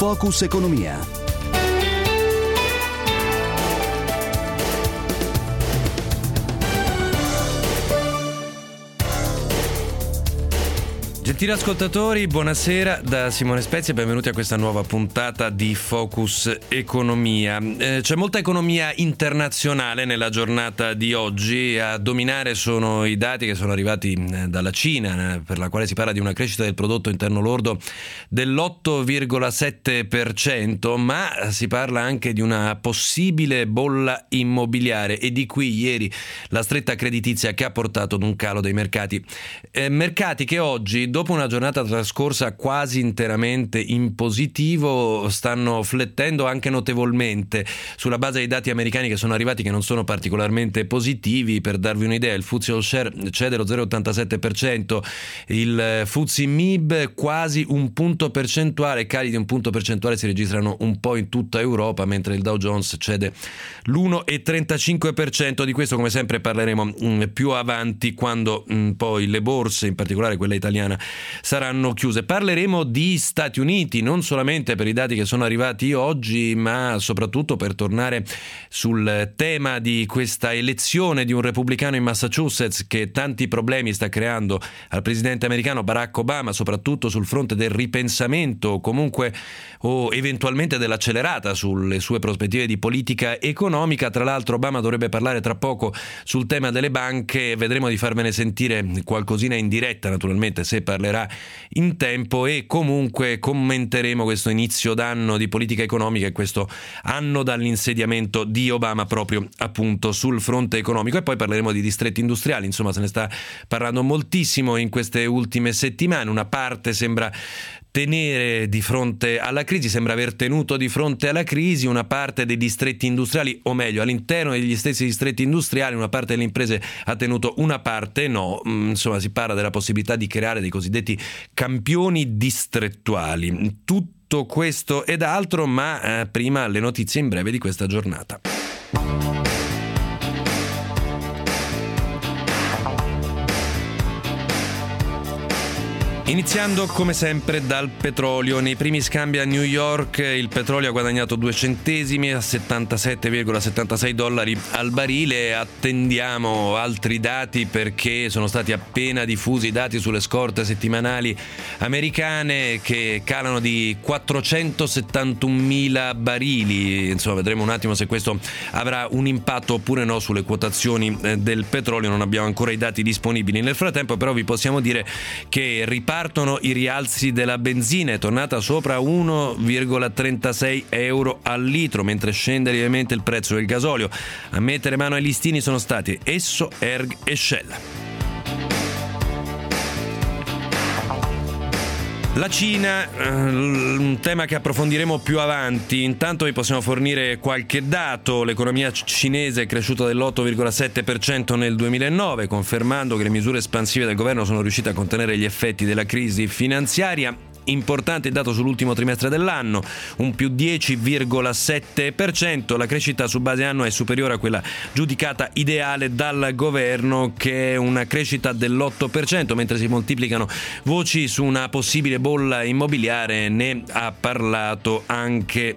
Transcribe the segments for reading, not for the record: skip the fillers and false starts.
Focus Economia. Gentili ascoltatori, buonasera da Simone Spezia e benvenuti a questa nuova puntata di Focus Economia. C'è molta economia internazionale nella giornata di oggi. A dominare sono i dati che sono arrivati dalla Cina, per la quale si parla di una crescita del prodotto interno lordo dell'8,7%, ma si parla anche di una possibile bolla immobiliare e di qui ieri la stretta creditizia che ha portato ad un calo dei mercati. Mercati che oggi, dopo una giornata trascorsa quasi interamente in positivo, stanno flettendo anche notevolmente sulla base dei dati americani che sono arrivati, che non sono particolarmente positivi. Per darvi un'idea, il FTSE All Share cede lo 0,87%, il FTSE MIB quasi un punto percentuale, cali di un punto percentuale si registrano un po' in tutta Europa, mentre il Dow Jones cede l'1,35%. Di questo come sempre parleremo più avanti, quando poi le borse, in particolare quella italiana, saranno chiuse. Parleremo di Stati Uniti, non solamente per i dati che sono arrivati oggi, ma soprattutto per tornare sul tema di questa elezione di un repubblicano in Massachusetts che tanti problemi sta creando al presidente americano Barack Obama, soprattutto sul fronte del ripensamento comunque o eventualmente dell'accelerata sulle sue prospettive di politica economica. Tra l'altro Obama dovrebbe parlare tra poco sul tema delle banche, vedremo di farvene sentire qualcosina in diretta, naturalmente, se parlerà in tempo, e comunque commenteremo questo inizio d'anno di politica economica e questo anno dall'insediamento di Obama proprio appunto sul fronte economico. E poi parleremo di distretti industriali, insomma se ne sta parlando moltissimo in queste ultime settimane. Una parte sembra tenere di fronte alla crisi, sembra aver tenuto di fronte alla crisi, una parte dei distretti industriali, o meglio all'interno degli stessi distretti industriali una parte delle imprese ha tenuto, una parte no. Insomma si parla della possibilità di creare dei cosiddetti campioni distrettuali. Tutto questo ed altro, ma prima le notizie in breve di questa giornata. Iniziando come sempre dal petrolio. Nei primi scambi a New York il petrolio ha guadagnato 2 centesimi a $77,76 al barile. Attendiamo altri dati perché sono stati appena diffusi i dati sulle scorte settimanali americane che calano di 471.000 barili. Insomma vedremo un attimo se questo avrà un impatto oppure no sulle quotazioni del petrolio. Non abbiamo ancora i dati disponibili. Nel frattempo però vi possiamo dire che ripartono i rialzi della benzina, è tornata sopra 1,36 euro al litro, mentre scende lievemente il prezzo del gasolio. A mettere mano ai listini sono stati Esso, Erg e Shell. La Cina, un tema che approfondiremo più avanti. Intanto vi possiamo fornire qualche dato. L'economia cinese è cresciuta dell'8,7% nel 2009, confermando che le misure espansive del governo sono riuscite a contenere gli effetti della crisi finanziaria. Importante il dato sull'ultimo trimestre dell'anno, un più 10,7%. La crescita su base anno è superiore a quella giudicata ideale dal governo, che è una crescita dell'8%, mentre si moltiplicano voci su una possibile bolla immobiliare. Ne ha parlato anche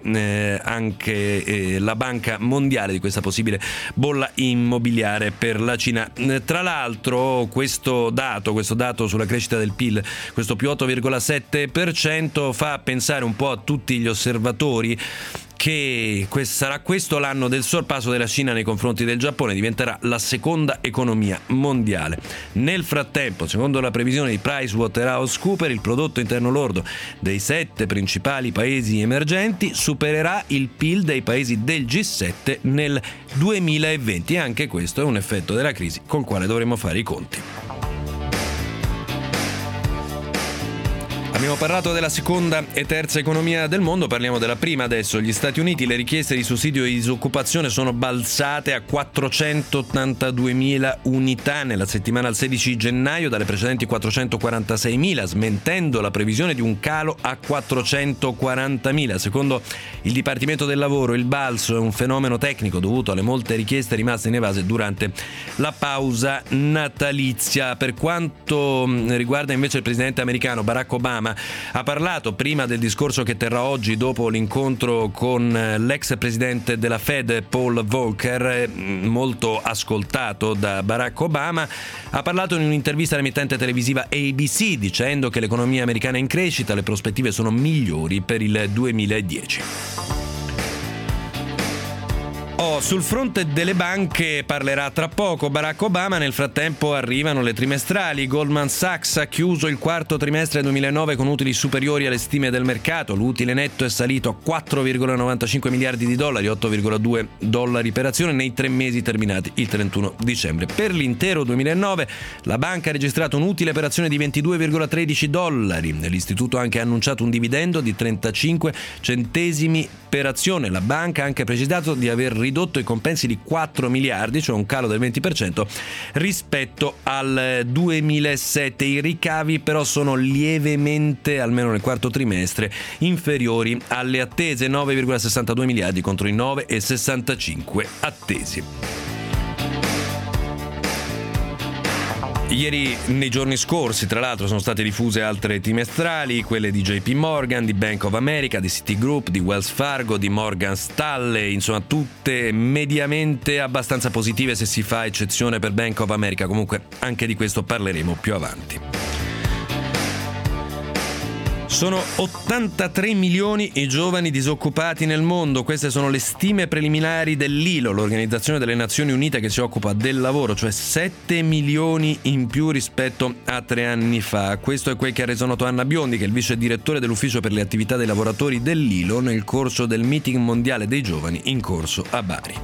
la Banca Mondiale di questa possibile bolla immobiliare per la Cina. Tra l'altro questo dato sulla crescita del PIL, questo più 8,7%, fa pensare un po' a tutti gli osservatori che sarà questo l'anno del sorpasso della Cina nei confronti del Giappone, diventerà la seconda economia mondiale. Nel frattempo, secondo la previsione di PricewaterhouseCoopers, il prodotto interno lordo dei 7 principali paesi emergenti supererà il PIL dei paesi del G7 nel 2020, e anche questo è un effetto della crisi col quale dovremo fare i conti. Abbiamo parlato della seconda e terza economia del mondo, parliamo della prima adesso. Gli Stati Uniti, le richieste di sussidio di disoccupazione sono balzate a 482.000 unità nella settimana al 16 gennaio dalle precedenti 446.000, smentendo la previsione di un calo a 440.000. Secondo il Dipartimento del Lavoro, il balzo è un fenomeno tecnico dovuto alle molte richieste rimaste inevase durante la pausa natalizia. Per quanto riguarda invece il presidente americano Barack Obama, Obama. Ha parlato prima del discorso che terrà oggi dopo l'incontro con l'ex presidente della Fed Paul Volcker, molto ascoltato da Barack Obama. Ha parlato in un'intervista all'emittente televisiva ABC dicendo che l'economia americana è in crescita, le prospettive sono migliori per il 2010. Sul fronte delle banche parlerà tra poco Barack Obama. Nel frattempo arrivano le trimestrali. Goldman Sachs ha chiuso il quarto trimestre 2009 con utili superiori alle stime del mercato. L'utile netto è salito a 4,95 miliardi di dollari, 8,2 dollari per azione nei 3 mesi terminati il 31 dicembre. Per l'intero 2009 la banca ha registrato un utile per azione di 22,13 dollari. L'istituto ha anche annunciato un dividendo di 35 centesimi per azione. La banca ha anche precisato di aver ridotto i compensi di 4 miliardi, cioè un calo del 20% rispetto al 2007. I ricavi però sono lievemente, almeno nel quarto trimestre, inferiori alle attese, 9,62 miliardi contro i 9,65 attesi. Ieri, nei giorni scorsi, tra l'altro, sono state diffuse altre trimestrali, quelle di JP Morgan, di Bank of America, di Citigroup, di Wells Fargo, di Morgan Stanley, insomma tutte mediamente abbastanza positive se si fa eccezione per Bank of America. Comunque anche di questo parleremo più avanti. Sono 83 milioni i giovani disoccupati nel mondo. Queste sono le stime preliminari dell'ILO, l'Organizzazione delle Nazioni Unite che si occupa del lavoro, cioè 7 milioni in più rispetto a 3 anni fa. Questo è quel che ha reso noto Anna Biondi, che è il vice direttore dell'Ufficio per le attività dei lavoratori dell'ILO, nel corso del meeting mondiale dei giovani in corso a Bari.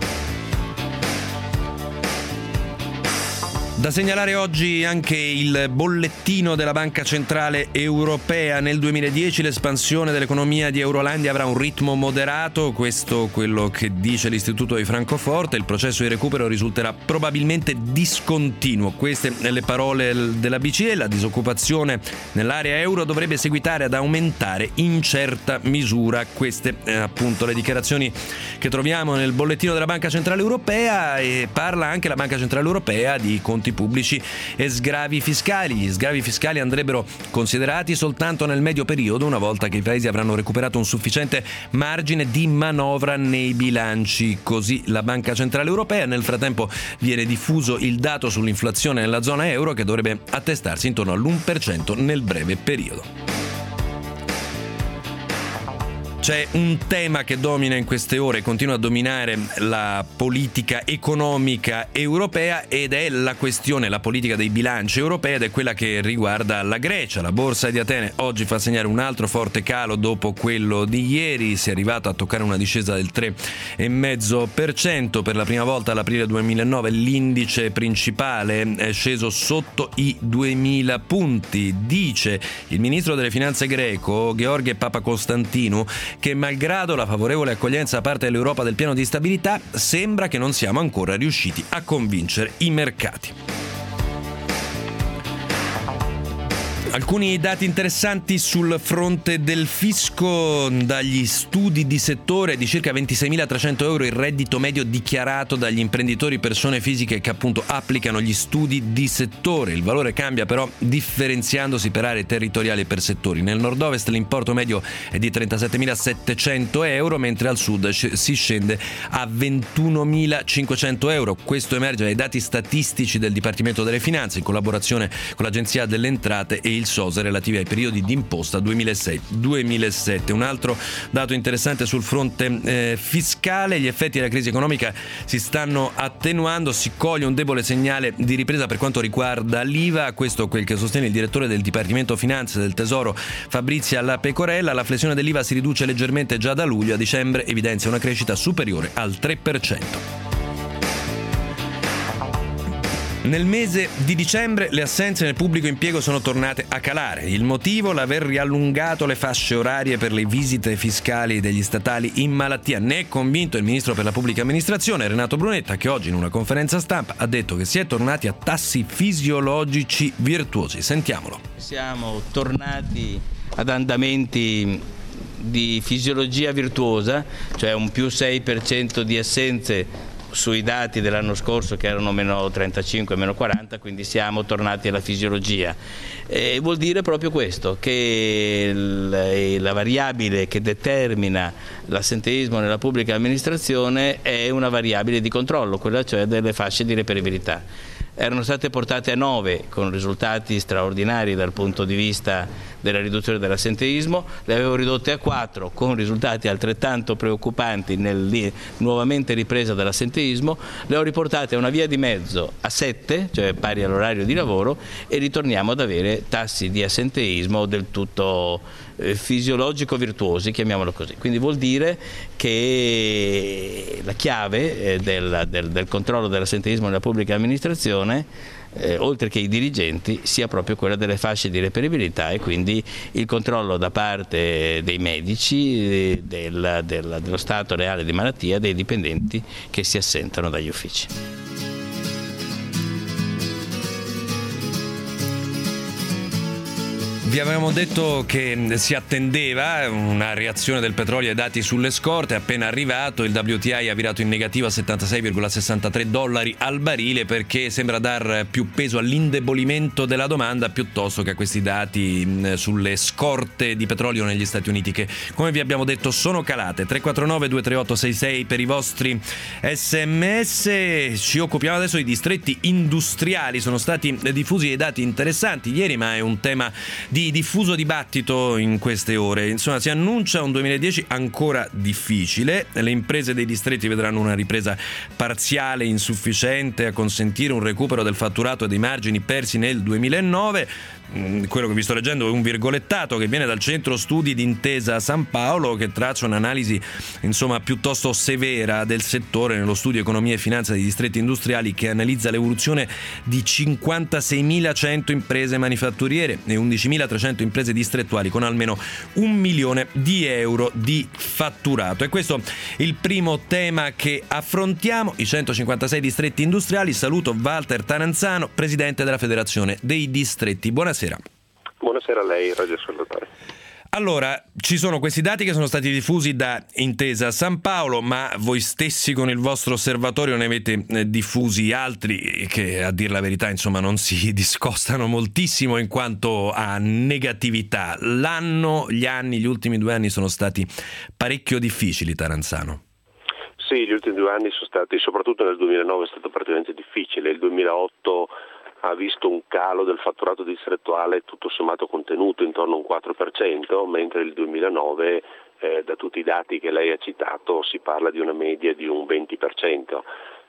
Da segnalare oggi anche il bollettino della Banca Centrale Europea. Nel 2010 l'espansione dell'economia di Eurolandia avrà un ritmo moderato, questo è quello che dice l'Istituto di Francoforte. Il processo di recupero risulterà probabilmente discontinuo. Queste le parole della BCE. La disoccupazione nell'area euro dovrebbe seguitare ad aumentare in certa misura. Queste appunto le dichiarazioni che troviamo nel bollettino della Banca Centrale Europea, e parla anche la Banca Centrale Europea di conti pubblici e sgravi fiscali. Gli sgravi fiscali andrebbero considerati soltanto nel medio periodo, una volta che i paesi avranno recuperato un sufficiente margine di manovra nei bilanci. Così la Banca Centrale Europea. Nel frattempo viene diffuso il dato sull'inflazione nella zona euro, che dovrebbe attestarsi intorno all'1% nel breve periodo. C'è un tema che domina in queste ore, continua a dominare la politica economica europea, ed è la questione, la politica dei bilanci europei, ed è quella che riguarda la Grecia. La borsa di Atene oggi fa segnare un altro forte calo dopo quello di ieri. Si è arrivato a toccare una discesa del 3,5%. Per la prima volta all'aprile 2009 l'indice principale è sceso sotto i 2000 punti. Dice il ministro delle finanze greco, George Papakonstantinou, che malgrado la favorevole accoglienza da parte dell'Europa del piano di stabilità, sembra che non siamo ancora riusciti a convincere i mercati. Alcuni dati interessanti sul fronte del fisco. Dagli studi di settore, di circa 26.300 euro il reddito medio dichiarato dagli imprenditori persone fisiche che appunto applicano gli studi di settore. Il valore cambia però differenziandosi per aree territoriali e per settori. Nel nord-ovest l'importo medio è di 37.700 euro, mentre al sud si scende a 21.500 euro. Questo emerge dai dati statistici del Dipartimento delle Finanze in collaborazione con l'Agenzia delle Entrate e il SOSE relativi ai periodi di imposta 2006-2007. Un altro dato interessante sul fronte fiscale: gli effetti della crisi economica si stanno attenuando, si coglie un debole segnale di ripresa per quanto riguarda l'IVA. Questo è quel che sostiene il direttore del Dipartimento Finanze del Tesoro Fabrizia La Pecorella. La flessione dell'IVA si riduce leggermente già da luglio, a dicembre evidenzia una crescita superiore al 3%. Nel mese di dicembre le assenze nel pubblico impiego sono tornate a calare. Il motivo? L'aver riallungato le fasce orarie per le visite fiscali degli statali in malattia. Ne è convinto il ministro per la pubblica amministrazione Renato Brunetta, che oggi in una conferenza stampa ha detto che si è tornati a tassi fisiologici virtuosi. Sentiamolo. Siamo tornati ad andamenti di fisiologia virtuosa, cioè un più 6% di assenze sui dati dell'anno scorso che erano meno 35, meno 40, quindi siamo tornati alla fisiologia. Vuol dire proprio questo, che la variabile che determina l'assenteismo nella pubblica amministrazione è una variabile di controllo, quella cioè delle fasce di reperibilità. Erano state portate a 9 con risultati straordinari dal punto di vista della riduzione dell'assenteismo, le avevo ridotte a 4 con risultati altrettanto preoccupanti nel nuovamente ripresa dell'assenteismo, le ho riportate a una via di mezzo a 7, cioè pari all'orario di lavoro, e ritorniamo ad avere tassi di assenteismo del tutto fisiologico virtuosi, chiamiamolo così. Quindi vuol dire che la chiave del controllo dell'assenteismo nella pubblica amministrazione, oltre che i dirigenti, sia proprio quella delle fasce di reperibilità e quindi il controllo da parte dei medici dello stato reale di malattia dei dipendenti che si assentano dagli uffici. Vi avevamo detto che si attendeva una reazione del petrolio ai dati sulle scorte. Appena arrivato il WTI ha virato in negativo a $76,63 al barile, perché sembra dar più peso all'indebolimento della domanda piuttosto che a questi dati sulle scorte di petrolio negli Stati Uniti, che, come vi abbiamo detto, sono calate. 349-238-66 per i vostri SMS. Ci occupiamo adesso di distretti industriali. Sono stati diffusi dei dati interessanti ieri, ma è un tema di diffuso dibattito in queste ore. Insomma, si annuncia un 2010 ancora difficile. Le imprese dei distretti vedranno una ripresa parziale, insufficiente a consentire un recupero del fatturato e dei margini persi nel 2009. Quello che vi sto leggendo è un virgolettato che viene dal centro studi di Intesa San Paolo, che traccia un'analisi piuttosto severa del settore nello studio Economia e Finanza dei distretti industriali, che analizza l'evoluzione di 56.100 imprese manifatturiere e 11.300 imprese distrettuali con almeno €1 milione di fatturato. E questo il primo tema che affrontiamo, i 156 distretti industriali. Saluto Walter Taranzano, presidente della Federazione dei Distretti. Buonasera. Buonasera a lei, radioascoltatore. Allora, ci sono questi dati che sono stati diffusi da Intesa San Paolo, ma voi stessi con il vostro osservatorio ne avete diffusi altri che, a dir la verità, non si discostano moltissimo in quanto a negatività. Gli ultimi 2 anni sono stati parecchio difficili, Taranzano. Sì, gli ultimi 2 anni sono stati, soprattutto nel 2009 è stato particolarmente difficile. Il 2008 ha visto un calo del fatturato distrettuale tutto sommato contenuto intorno a un 4%, mentre il 2009, da tutti i dati che lei ha citato, si parla di una media di un 20%.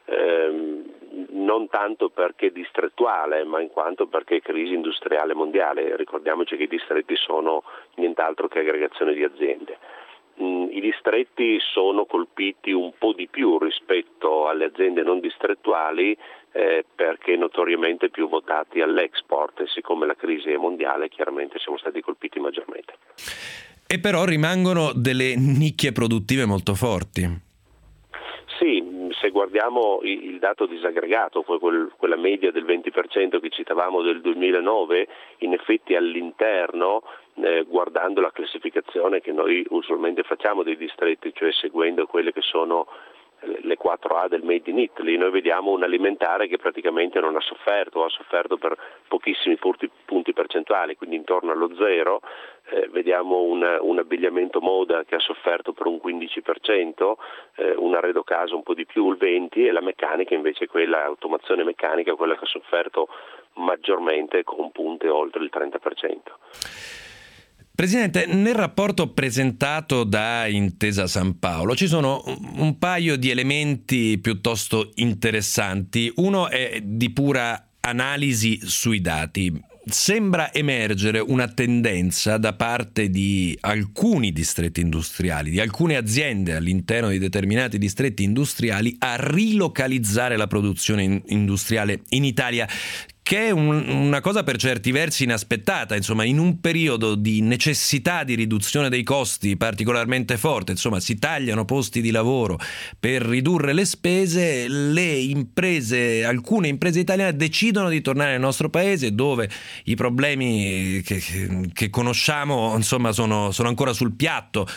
Non tanto perché distrettuale, ma in quanto perché crisi industriale mondiale. Ricordiamoci che i distretti sono nient'altro che aggregazione di aziende. I distretti sono colpiti un po' di più rispetto alle aziende non distrettuali, perché notoriamente più votati all'export, e siccome la crisi è mondiale chiaramente siamo stati colpiti maggiormente. E però rimangono delle nicchie produttive molto forti. Sì, se guardiamo il dato disaggregato, quella media del 20% che citavamo del 2009, in effetti all'interno, guardando la classificazione che noi usualmente facciamo dei distretti, cioè seguendo quelle che sono le 4A del Made in Italy, noi vediamo un alimentare che praticamente non ha sofferto, o ha sofferto per pochissimi punti percentuali, quindi intorno allo 0. Vediamo un abbigliamento moda che ha sofferto per un 15%, un arredo casa un po' di più, il 20%, e la meccanica invece, quella automazione meccanica, quella che ha sofferto maggiormente con punte oltre il 30%. Presidente, nel rapporto presentato da Intesa San Paolo ci sono un paio di elementi piuttosto interessanti. Uno è di pura analisi sui dati. Sembra emergere una tendenza da parte di alcuni distretti industriali, di alcune aziende all'interno di determinati distretti industriali, a rilocalizzare la produzione industriale in Italia, che è una cosa per certi versi inaspettata, in un periodo di necessità di riduzione dei costi particolarmente forte, si tagliano posti di lavoro per ridurre le spese, alcune imprese italiane decidono di tornare nel nostro paese, dove i problemi che conosciamo sono ancora sul piatto.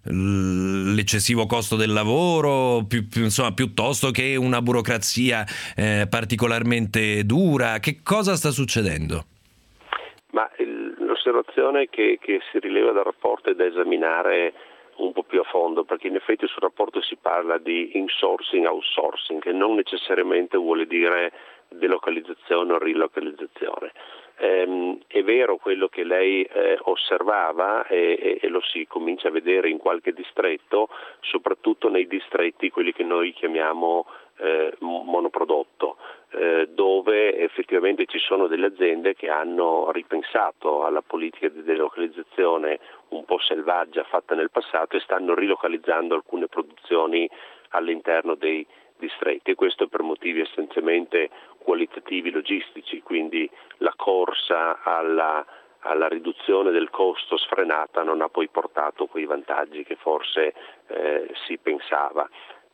l'eccessivo costo del lavoro, insomma, piuttosto che una burocrazia particolarmente dura? Che cosa sta succedendo? Ma l'osservazione che si rileva dal rapporto è da esaminare un po' più a fondo, perché in effetti sul rapporto si parla di insourcing, outsourcing, che non necessariamente vuole dire delocalizzazione o rilocalizzazione. È vero quello che lei osservava e lo si comincia a vedere in qualche distretto, soprattutto nei distretti quelli che noi chiamiamo monoprodotto, dove effettivamente ci sono delle aziende che hanno ripensato alla politica di delocalizzazione un po' selvaggia fatta nel passato e stanno rilocalizzando alcune produzioni all'interno dei distretti, e questo per motivi essenzialmente qualitativi logistici, quindi la corsa alla riduzione del costo sfrenata non ha poi portato quei vantaggi che forse si pensava.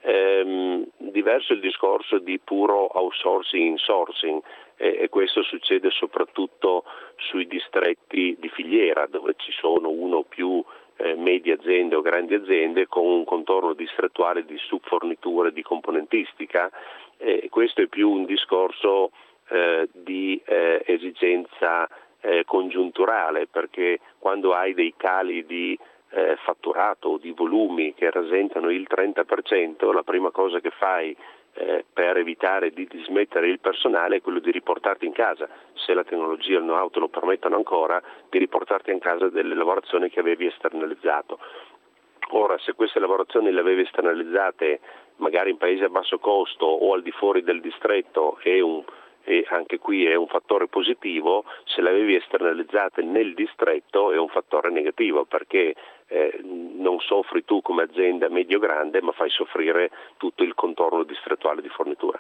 Diverso il discorso di puro outsourcing, insourcing, e questo succede soprattutto sui distretti di filiera, dove ci sono uno o più medie aziende o grandi aziende con un contorno distrettuale di subforniture di componentistica. Questo è più un discorso di esigenza congiunturale, perché quando hai dei cali di fatturato o di volumi che rasentano il 30%, la prima cosa che fai per evitare di dismettere il personale è quello di riportarti in casa, se la tecnologia e il know-how te lo permettono ancora, di riportarti in casa delle lavorazioni che avevi esternalizzato. Ora, se queste lavorazioni le avevi esternalizzate magari in paesi a basso costo o al di fuori del distretto e anche qui è un fattore positivo, se le avevi esternalizzate nel distretto è un fattore negativo, perché non soffri tu come azienda medio-grande, ma fai soffrire tutto il contorno distrettuale di fornitura.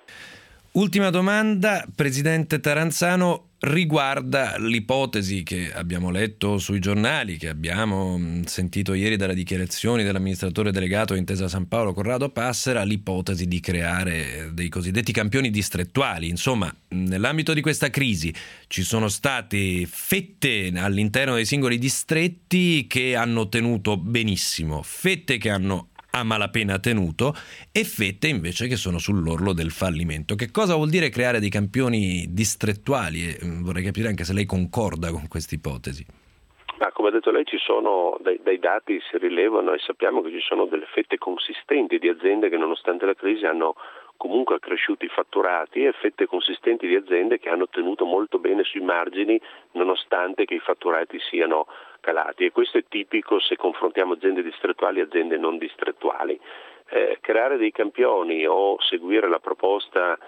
Ultima domanda, Presidente Taranzano, riguarda l'ipotesi che abbiamo letto sui giornali, che abbiamo sentito ieri dalle dichiarazioni dell'amministratore delegato Intesa San Paolo Corrado Passera, l'ipotesi di creare dei cosiddetti campioni distrettuali. Insomma, nell'ambito di questa crisi ci sono state fette all'interno dei singoli distretti che hanno tenuto benissimo, fette che hanno a malapena tenuto e fette invece che sono sull'orlo del fallimento. Che cosa vuol dire creare dei campioni distrettuali? E vorrei capire anche se lei concorda con questa ipotesi. Ma come ha detto lei, ci sono dai dati si rilevano e sappiamo che ci sono delle fette consistenti di aziende che nonostante la crisi hanno comunque accresciuto i fatturati, e fette consistenti di aziende che hanno tenuto molto bene sui margini nonostante che i fatturati siano calati, e questo è tipico se confrontiamo aziende distrettuali e aziende non distrettuali. Creare dei campioni o seguire la proposta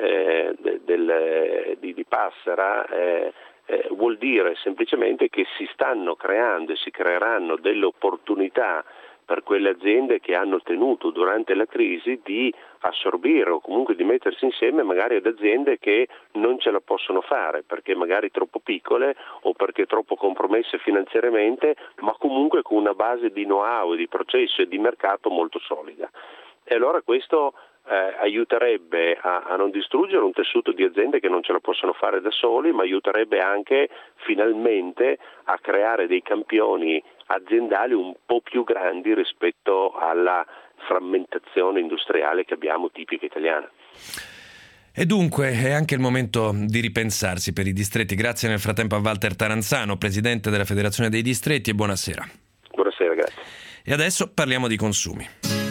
di Passera vuol dire semplicemente che si stanno creando e si creeranno delle opportunità per quelle aziende che hanno tenuto durante la crisi di assorbire o comunque di mettersi insieme magari ad aziende che non ce la possono fare perché magari troppo piccole o perché troppo compromesse finanziariamente, ma comunque con una base di know-how, di processo e di mercato molto solida. E allora questo aiuterebbe a non distruggere un tessuto di aziende che non ce la possono fare da soli, ma aiuterebbe anche finalmente a creare dei campioni aziendali un po' più grandi rispetto alla frammentazione industriale che abbiamo tipica italiana. E dunque è anche il momento di ripensarsi per i distretti. Grazie nel frattempo a Walter Taranzano, Presidente della Federazione dei Distretti, e buonasera. Buonasera, grazie. E adesso parliamo di consumi.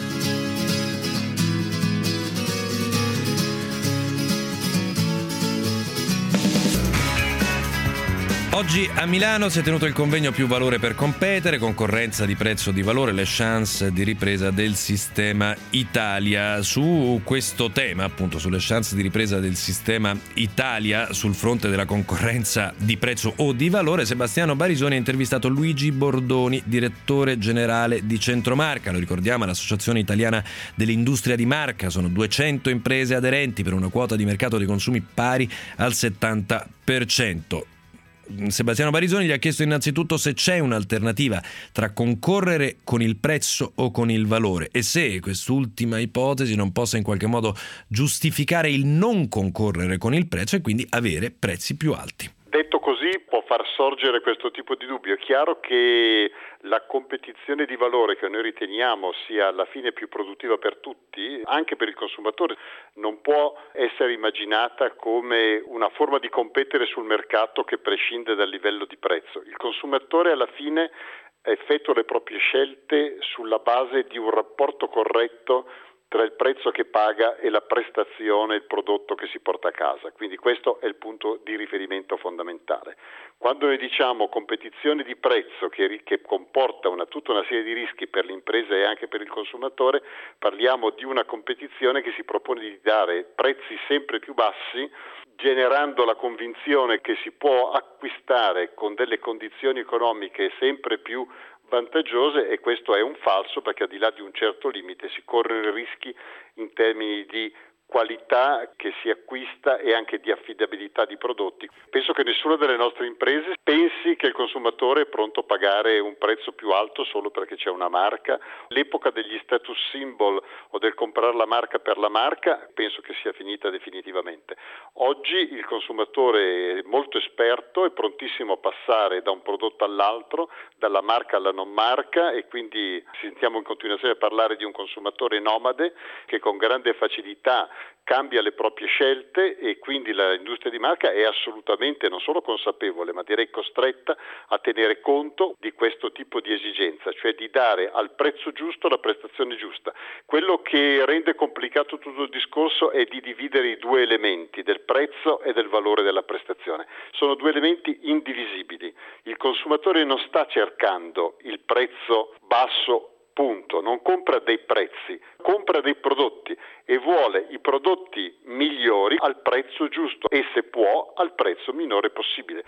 Oggi a Milano si è tenuto il convegno Più valore per competere, concorrenza di prezzo di valore, le chance di ripresa del sistema Italia. Su questo tema, appunto, sulle chance di ripresa del sistema Italia sul fronte della concorrenza di prezzo o di valore, Sebastiano Barisoni ha intervistato Luigi Bordoni, direttore generale di Centromarca. Lo ricordiamo, l'Associazione Italiana dell'Industria di Marca. Sono 200 imprese aderenti per una quota di mercato dei consumi pari al 70%. Sebastiano Barisoni gli ha chiesto innanzitutto se c'è un'alternativa tra concorrere con il prezzo o con il valore e se quest'ultima ipotesi non possa in qualche modo giustificare il non concorrere con il prezzo e quindi avere prezzi più alti. Detto così può far sorgere questo tipo di dubbio. È chiaro che la competizione di valore, che noi riteniamo sia alla fine più produttiva per tutti, anche per il consumatore, non può essere immaginata come una forma di competere sul mercato che prescinde dal livello di prezzo. Il consumatore alla fine effettua le proprie scelte sulla base di un rapporto corretto tra il prezzo che paga e la prestazione, il prodotto che si porta a casa. Quindi questo è il punto di riferimento fondamentale. Quando noi diciamo competizione di prezzo che comporta tutta una serie di rischi per l'impresa e anche per il consumatore, parliamo di una competizione che si propone di dare prezzi sempre più bassi, generando la convinzione che si può acquistare con delle condizioni economiche sempre più vantaggiose, e questo è un falso, perché al di là di un certo limite si corrono rischi in termini di qualità che si acquista e anche di affidabilità di prodotti. Penso che nessuna delle nostre imprese pensi che il consumatore è pronto a pagare un prezzo più alto solo perché c'è una marca. L'epoca degli status symbol o del comprare la marca per la marca penso che sia finita definitivamente. Oggi il consumatore è molto esperto, è prontissimo a passare da un prodotto all'altro, dalla marca alla non marca, e quindi sentiamo in continuazione parlare di un consumatore nomade che con grande facilità cambia le proprie scelte, e quindi l'industria di marca è assolutamente non solo consapevole, ma direi costretta a tenere conto di questo tipo di esigenza, cioè di dare al prezzo giusto la prestazione giusta. Quello che rende complicato tutto il discorso è di dividere i due elementi, del prezzo e del valore della prestazione. Sono due elementi indivisibili. Il consumatore non sta cercando il prezzo basso, punto, non compra dei prezzi, compra dei prodotti e vuole i prodotti migliori al prezzo giusto e, se può, al prezzo minore possibile.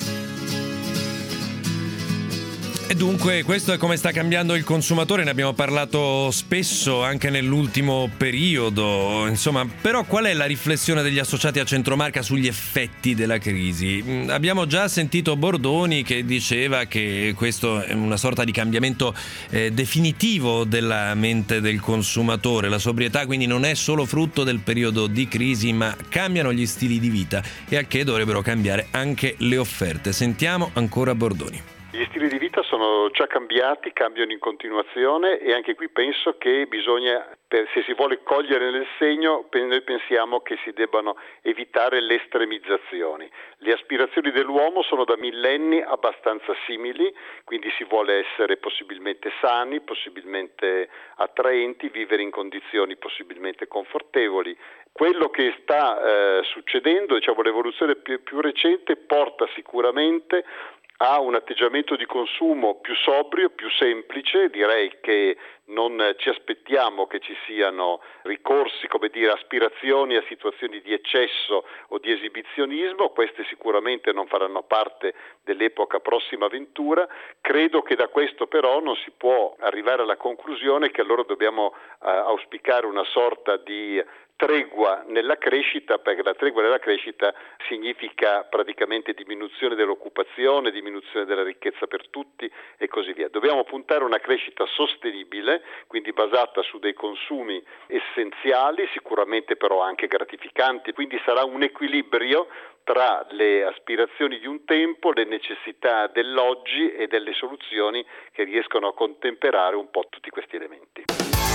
E dunque questo è come sta cambiando il consumatore, ne abbiamo parlato spesso anche nell'ultimo periodo, insomma, però qual è la riflessione degli associati a Centromarca sugli effetti della crisi? Abbiamo già sentito Bordoni che diceva che questo è una sorta di cambiamento definitivo della mente del consumatore, la sobrietà quindi non è solo frutto del periodo di crisi, ma cambiano gli stili di vita e a che dovrebbero cambiare anche le offerte. Sentiamo ancora Bordoni. Gli stili di vita sono già cambiati, cambiano in continuazione, e anche qui penso che bisogna, se si vuole cogliere nel segno, noi pensiamo che si debbano evitare le estremizzazioni. Le aspirazioni dell'uomo sono da millenni abbastanza simili, quindi si vuole essere possibilmente sani, possibilmente attraenti, vivere in condizioni possibilmente confortevoli. Quello che sta succedendo, diciamo l'evoluzione più recente, porta sicuramente ha un atteggiamento di consumo più sobrio, più semplice. Direi che non ci aspettiamo che ci siano ricorsi, aspirazioni a situazioni di eccesso o di esibizionismo. Queste sicuramente non faranno parte dell'epoca prossima avventura. Credo che da questo però non si può arrivare alla conclusione che allora dobbiamo auspicare una sorta di tregua nella crescita, perché la tregua nella crescita significa praticamente diminuzione dell'occupazione, diminuzione della ricchezza per tutti e così via. Dobbiamo puntare a una crescita sostenibile, quindi basata su dei consumi essenziali, sicuramente però anche gratificanti, quindi sarà un equilibrio tra le aspirazioni di un tempo, le necessità dell'oggi e delle soluzioni che riescono a contemperare un po' tutti questi elementi.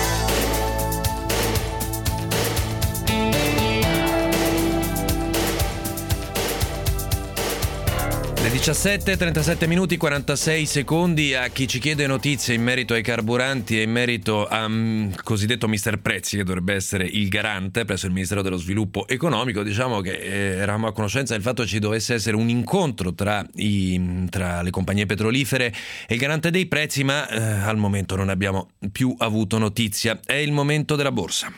Le 17:37 minuti 46 secondi. A chi ci chiede notizie in merito ai carburanti e in merito a cosiddetto Mister Prezzi, che dovrebbe essere il garante presso il Ministero dello Sviluppo Economico, diciamo che eravamo a conoscenza del fatto che ci dovesse essere un incontro tra le compagnie petrolifere e il garante dei prezzi, ma al momento non abbiamo più avuto notizia. È il momento della borsa.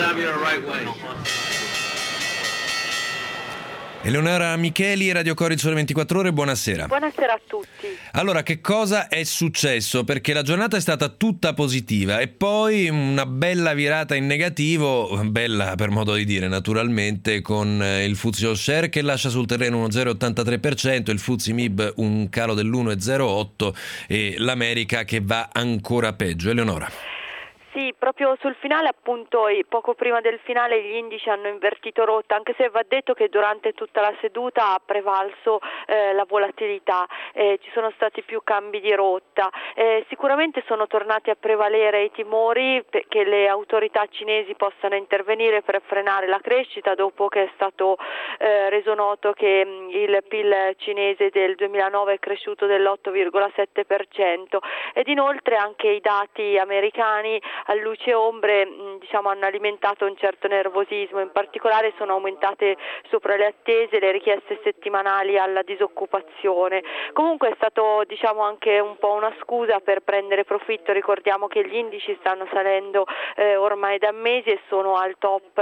Eleonora Micheli, Radio Cori, Sole 24 Ore, buonasera. Buonasera a tutti. Allora, che cosa è successo? Perché la giornata è stata tutta positiva e poi una bella virata in negativo, bella per modo di dire naturalmente, con il FTSE All Share che lascia sul terreno uno 0,83%, il FTSE MIB un calo dell'1,08% e l'America che va ancora peggio. Eleonora. Sì, proprio sul finale, appunto, poco prima del finale gli indici hanno invertito rotta, anche se va detto che durante tutta la seduta ha prevalso la volatilità, ci sono stati più cambi di rotta. Sicuramente sono tornati a prevalere i timori che le autorità cinesi possano intervenire per frenare la crescita, dopo che è stato reso noto che il PIL cinese del 2009 è cresciuto dell'8,7%, ed inoltre anche i dati americani a luce e ombre hanno alimentato un certo nervosismo. In particolare sono aumentate sopra le attese le richieste settimanali alla disoccupazione. Comunque è stato anche un po' una scusa per prendere profitto. Ricordiamo che gli indici stanno salendo ormai da mesi e sono al top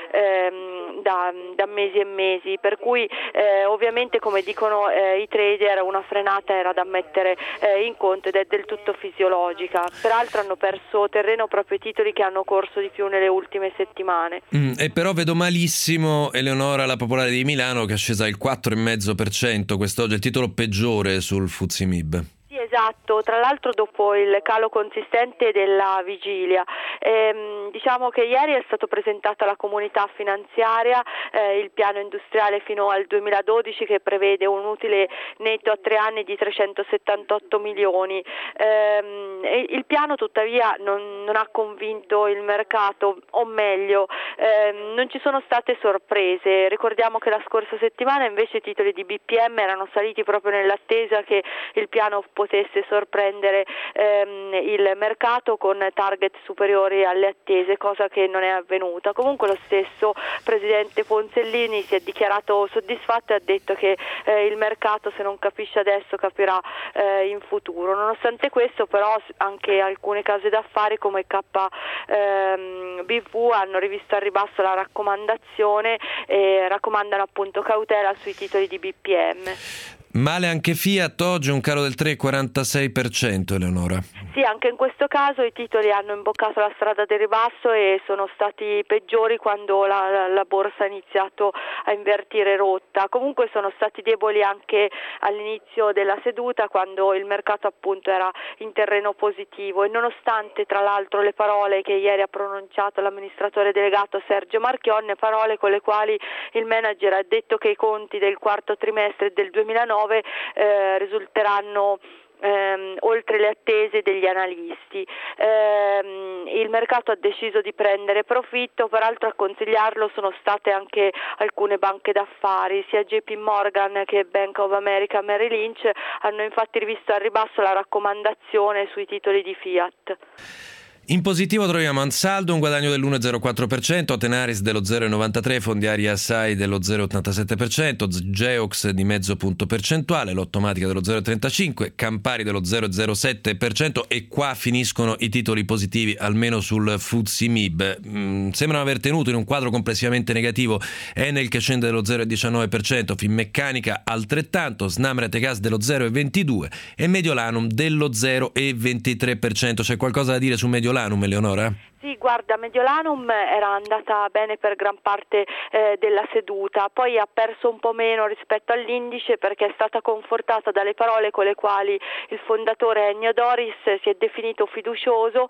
da mesi e mesi, per cui ovviamente, come dicono i trader, una frenata era da mettere in conto ed è del tutto fisiologica. Peraltro hanno perso terreno proprio i titoli che hanno corso di più nelle ultime settimane. E però vedo malissimo Eleonora la Popolare di Milano, che è scesa il 4,5% quest'oggi, il titolo peggiore sul FTSE MIB. Esatto, tra l'altro dopo il calo consistente della vigilia. Diciamo che ieri è stato presentato alla comunità finanziaria il piano industriale fino al 2012, che prevede un utile netto a 3 anni di 378 milioni. Il piano tuttavia non ha convinto il mercato, o meglio non ci sono state sorprese. Ricordiamo che la scorsa settimana invece i titoli di BPM erano saliti proprio nell'attesa che il piano potesse sorprendere il mercato con target superiori alle attese, cosa che non è avvenuta. Comunque lo stesso presidente Ponsellini si è dichiarato soddisfatto e ha detto che il mercato, se non capisce adesso, capirà in futuro. Nonostante questo, però, anche alcune case d'affari come KBV hanno rivisto al ribasso la raccomandazione e raccomandano appunto cautela sui titoli di BPM. Male anche Fiat, oggi un calo del 3,46%, Eleonora. Sì, anche in questo caso i titoli hanno imboccato la strada del ribasso e sono stati peggiori quando la borsa ha iniziato a invertire rotta. Comunque sono stati deboli anche all'inizio della seduta, quando il mercato appunto era in terreno positivo, e nonostante tra l'altro le parole che ieri ha pronunciato l'amministratore delegato Sergio Marchionne, parole con le quali il manager ha detto che i conti del quarto trimestre del 2009 risulteranno oltre le attese degli analisti. Il mercato ha deciso di prendere profitto, peraltro a consigliarlo sono state anche alcune banche d'affari. Sia JP Morgan che Bank of America Merrill Lynch hanno infatti rivisto al ribasso la raccomandazione sui titoli di Fiat. In positivo troviamo Ansaldo, un guadagno dell'1,04%, Tenaris dello 0,93%, Fondiaria Assai dello 0,87%, Geox di mezzo punto percentuale, Lottomatica dello 0,35%, Campari dello 0,07%, e qua finiscono i titoli positivi, almeno sul FTSE MIB. Sembrano aver tenuto in un quadro complessivamente negativo Enel, che scende dello 0,19%, Finmeccanica altrettanto, Snam Rete Gas dello 0,22% e Mediolanum dello 0,23%. C'è qualcosa da dire su Mediolanum, Eleonora? Sì, guarda, Mediolanum era andata bene per gran parte della seduta, poi ha perso un po' meno rispetto all'indice perché è stata confortata dalle parole con le quali il fondatore Ennio Doris si è definito fiducioso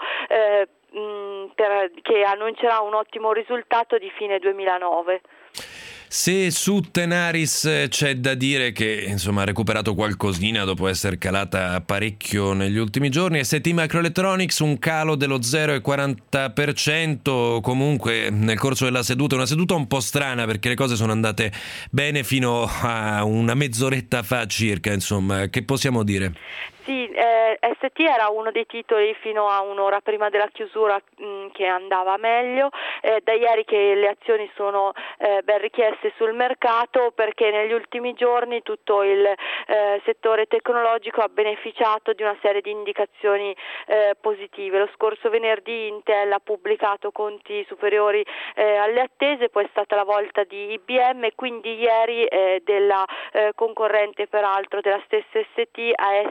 che annuncerà un ottimo risultato di fine 2009. Se su Tenaris c'è da dire che ha recuperato qualcosina dopo essere calata parecchio negli ultimi giorni, e ST Microelectronics un calo dello 0,40%, comunque nel corso della seduta, una seduta un po' strana perché le cose sono andate bene fino a una mezz'oretta fa circa, che possiamo dire? Sì, ST era uno dei titoli fino a un'ora prima della chiusura che andava meglio, da ieri che le azioni sono ben richieste sul mercato, perché negli ultimi giorni tutto il settore tecnologico ha beneficiato di una serie di indicazioni positive. Lo scorso venerdì Intel ha pubblicato conti superiori alle attese, poi è stata la volta di IBM, e quindi ieri della concorrente peraltro della stessa ST, ASML,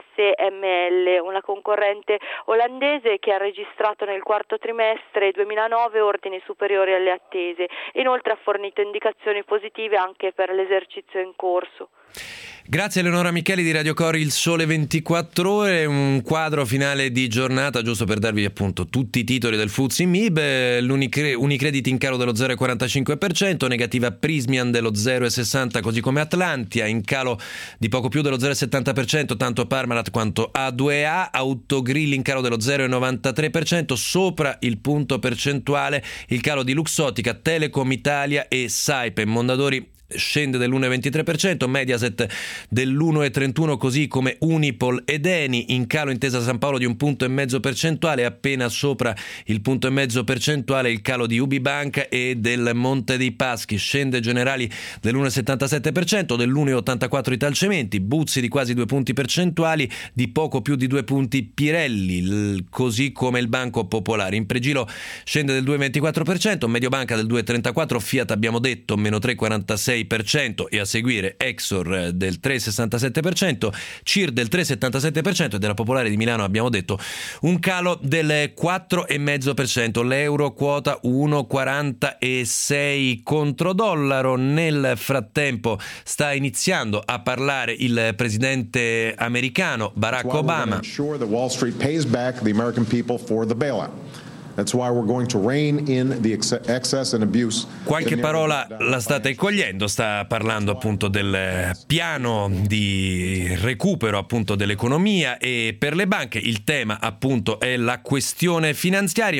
ASML, una concorrente olandese che ha registrato nel quarto trimestre 2009 ordini superiori alle attese. Inoltre ha fornito indicazioni positive anche per l'esercizio in corso. Grazie Eleonora Micheli di Radio Cori, Il Sole 24 Ore, un quadro finale di giornata giusto per darvi appunto tutti i titoli del FTSE MIB. Unicredit in calo dello 0,45%, negativa Prysmian dello 0,60%, così come Atlantia in calo di poco più dello 0,70%, tanto Parmalat quanto A2A, Autogrill in calo dello 0,93%, sopra il punto percentuale il calo di Luxottica, Telecom Italia e Saipem. Mondadori scende dell'1,23%, Mediaset dell'1,31%, così come Unipol ed Eni in calo Intesa San Paolo di 1,5 punti percentuale, appena sopra il 1,5 punti percentuale il calo di UbiBanca e del Monte dei Paschi. Scende Generali dell'1,77%, dell'1,84% Italcementi, Buzzi di quasi 2 punti percentuali, di poco più di 2 punti Pirelli, così come il Banco Popolare. In pregilo scende del 2,24%, Mediobanca del 2,34%, Fiat abbiamo detto meno 3,46%, e a seguire Exor del 3,67%, CIR del 3,77% e della Popolare di Milano abbiamo detto un calo del 4,5%, l'euro quota 1,46 contro dollaro. Nel frattempo sta iniziando a parlare il presidente americano Barack Obama. Wall Street pays back the American people for the bailout. That's why we're going to rein in the excess and abuse. Qualche parola la state cogliendo, sta parlando appunto del piano di recupero appunto dell'economia e per le banche il tema appunto è la questione finanziaria.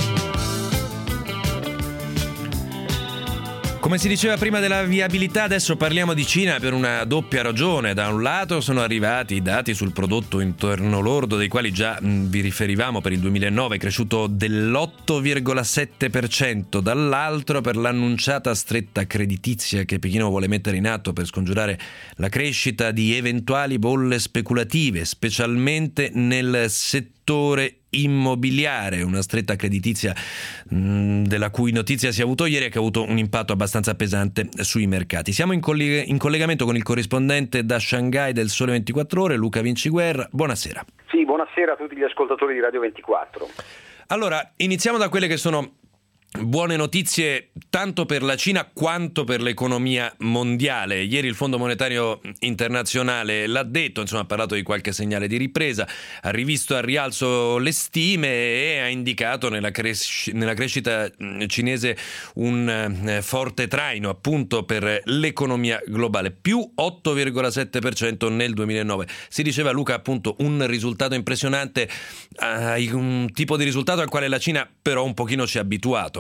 Come si diceva prima della viabilità, adesso parliamo di Cina per una doppia ragione. Da un lato sono arrivati i dati sul prodotto interno lordo, dei quali già vi riferivamo per il 2009, cresciuto dell'8,7%. Dall'altro per l'annunciata stretta creditizia che Pechino vuole mettere in atto per scongiurare la crescita di eventuali bolle speculative, specialmente nel settore immobiliare, una stretta creditizia della cui notizia si è avuto ieri e che ha avuto un impatto abbastanza pesante sui mercati. Siamo in collegamento con il corrispondente da Shanghai del Sole 24 Ore, Luca Vinciguerra. Buonasera. Sì, buonasera a tutti gli ascoltatori di Radio 24. Allora, iniziamo da quelle che sono buone notizie tanto per la Cina quanto per l'economia mondiale. Ieri il Fondo Monetario Internazionale l'ha detto, insomma ha parlato di qualche segnale di ripresa, ha rivisto al rialzo le stime e ha indicato nella crescita cinese un forte traino appunto per l'economia globale, più 8,7% nel 2009. Si diceva, Luca, appunto un risultato impressionante, un tipo di risultato al quale la Cina però un pochino ci ha abituato.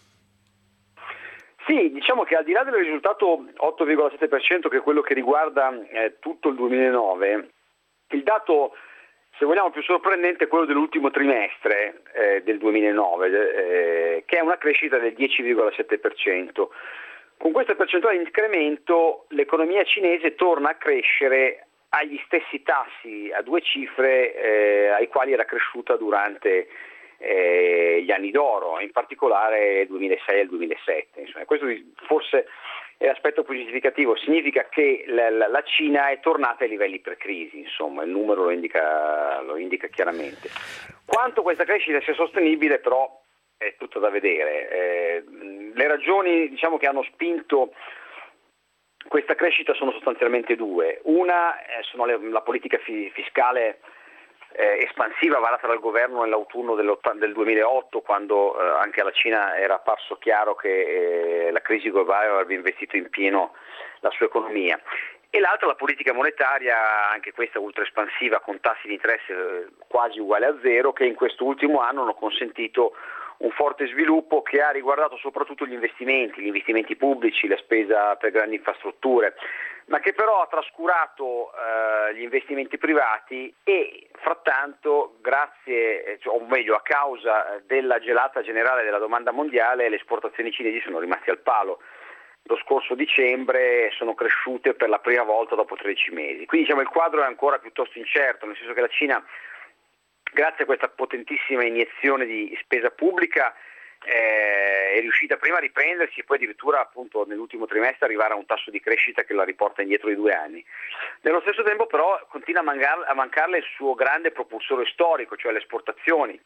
Sì, diciamo che al di là del risultato 8,7% che è quello che riguarda tutto il 2009, il dato, se vogliamo, più sorprendente è quello dell'ultimo trimestre del 2009, che è una crescita del 10,7%. Con questa percentuale di incremento l'economia cinese torna a crescere agli stessi tassi a due cifre ai quali era cresciuta durante gli anni d'oro, in particolare 2006 e il 2007. Insomma, questo forse è l'aspetto più significativo, significa che la Cina è tornata ai livelli pre-crisi, insomma il numero lo indica chiaramente. Quanto questa crescita sia sostenibile però è tutto da vedere. Le ragioni, diciamo, che hanno spinto questa crescita sono sostanzialmente due. Una sono la politica fiscale espansiva varata dal governo nell'autunno del 2008, quando anche alla Cina era apparso chiaro che la crisi globale avrebbe investito in pieno la sua economia. E l'altra la politica monetaria, anche questa ultra espansiva, con tassi di interesse quasi uguali a zero, che in questo ultimo anno hanno consentito un forte sviluppo che ha riguardato soprattutto gli investimenti pubblici, la spesa per grandi infrastrutture, ma che però ha trascurato gli investimenti privati e frattanto, a causa della gelata generale della domanda mondiale, le esportazioni cinesi sono rimaste al palo. Lo scorso dicembre sono cresciute per la prima volta dopo 13 mesi. Quindi diciamo il quadro è ancora piuttosto incerto, nel senso che la Cina, grazie a questa potentissima iniezione di spesa pubblica, è riuscita prima a riprendersi e poi addirittura appunto nell'ultimo trimestre arrivare a un tasso di crescita che la riporta indietro di 2 anni. Nello stesso tempo però continua a mancarle il suo grande propulsore storico, cioè le esportazioni,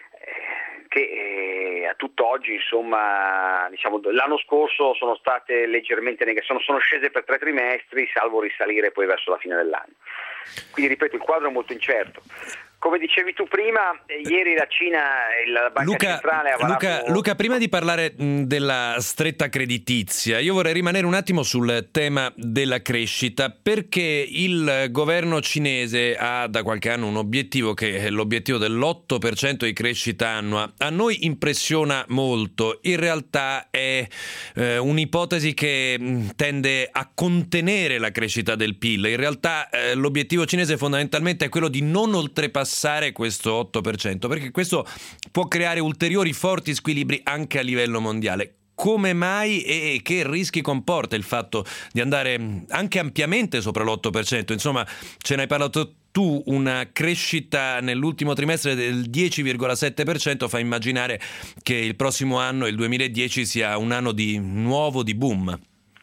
che a tutt'oggi insomma diciamo l'anno scorso sono state leggermente negative, sono scese per 3 trimestri salvo risalire poi verso la fine dell'anno. Quindi ripeto, il quadro è molto incerto. Come dicevi tu prima, ieri la Cina e la Banca Centrale avevano... Luca, prima di parlare della stretta creditizia, io vorrei rimanere un attimo sul tema della crescita, perché il governo cinese ha da qualche anno un obiettivo che è l'obiettivo dell'8% di crescita annua. A noi impressiona molto, in realtà è un'ipotesi che tende a contenere la crescita del PIL. In realtà l'obiettivo cinese fondamentalmente è quello di non oltrepassare questo 8%, perché questo può creare ulteriori forti squilibri anche a livello mondiale. Come mai e che rischi comporta il fatto di andare anche ampiamente sopra l'8%? Insomma, ce ne hai parlato tu, una crescita nell'ultimo trimestre del 10,7% fa immaginare che il prossimo anno, il 2010, sia un anno di boom.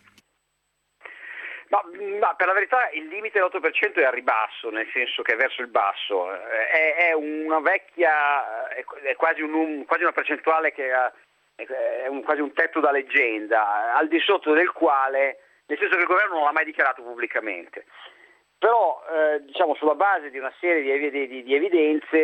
Ma per la verità il limite dell'8% è a ribasso, nel senso che è verso il basso, è una vecchia, è quasi una percentuale che è quasi un tetto da leggenda, al di sotto del quale, nel senso che il governo non l'ha mai dichiarato pubblicamente. Però diciamo sulla base di una serie di evidenze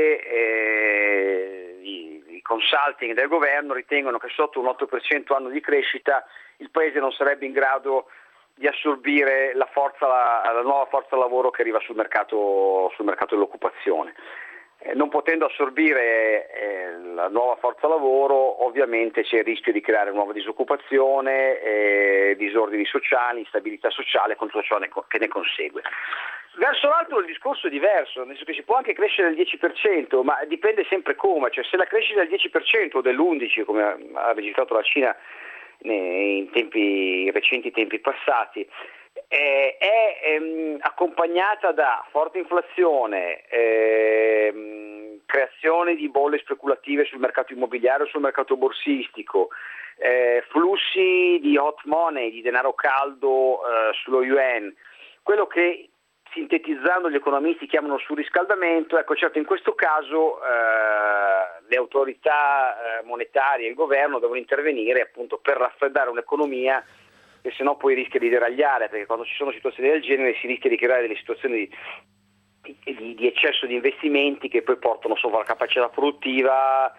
i consulting del governo ritengono che sotto un 8% anno di crescita il paese non sarebbe in grado di assorbire la nuova forza lavoro che arriva sul mercato dell'occupazione. Non potendo assorbire la nuova forza lavoro, ovviamente c'è il rischio di creare nuova disoccupazione, disordini sociali, instabilità sociale, con tutto ciò che ne consegue. Verso l'altro il discorso è diverso, nel senso che si può anche crescere del 10%, ma dipende sempre come, cioè se la crescita del 10% o dell'11%, come ha registrato la Cina in recenti tempi passati, è accompagnata da forte inflazione, creazione di bolle speculative sul mercato immobiliare o sul mercato borsistico, flussi di hot money, di denaro caldo sullo yuan, quello che sintetizzando gli economisti chiamano surriscaldamento. Ecco, certo, in questo caso le autorità monetarie e il governo devono intervenire appunto per raffreddare un'economia che sennò poi rischia di deragliare, perché quando ci sono situazioni del genere si rischia di creare delle situazioni di eccesso di investimenti che poi portano sovracapacità produttiva,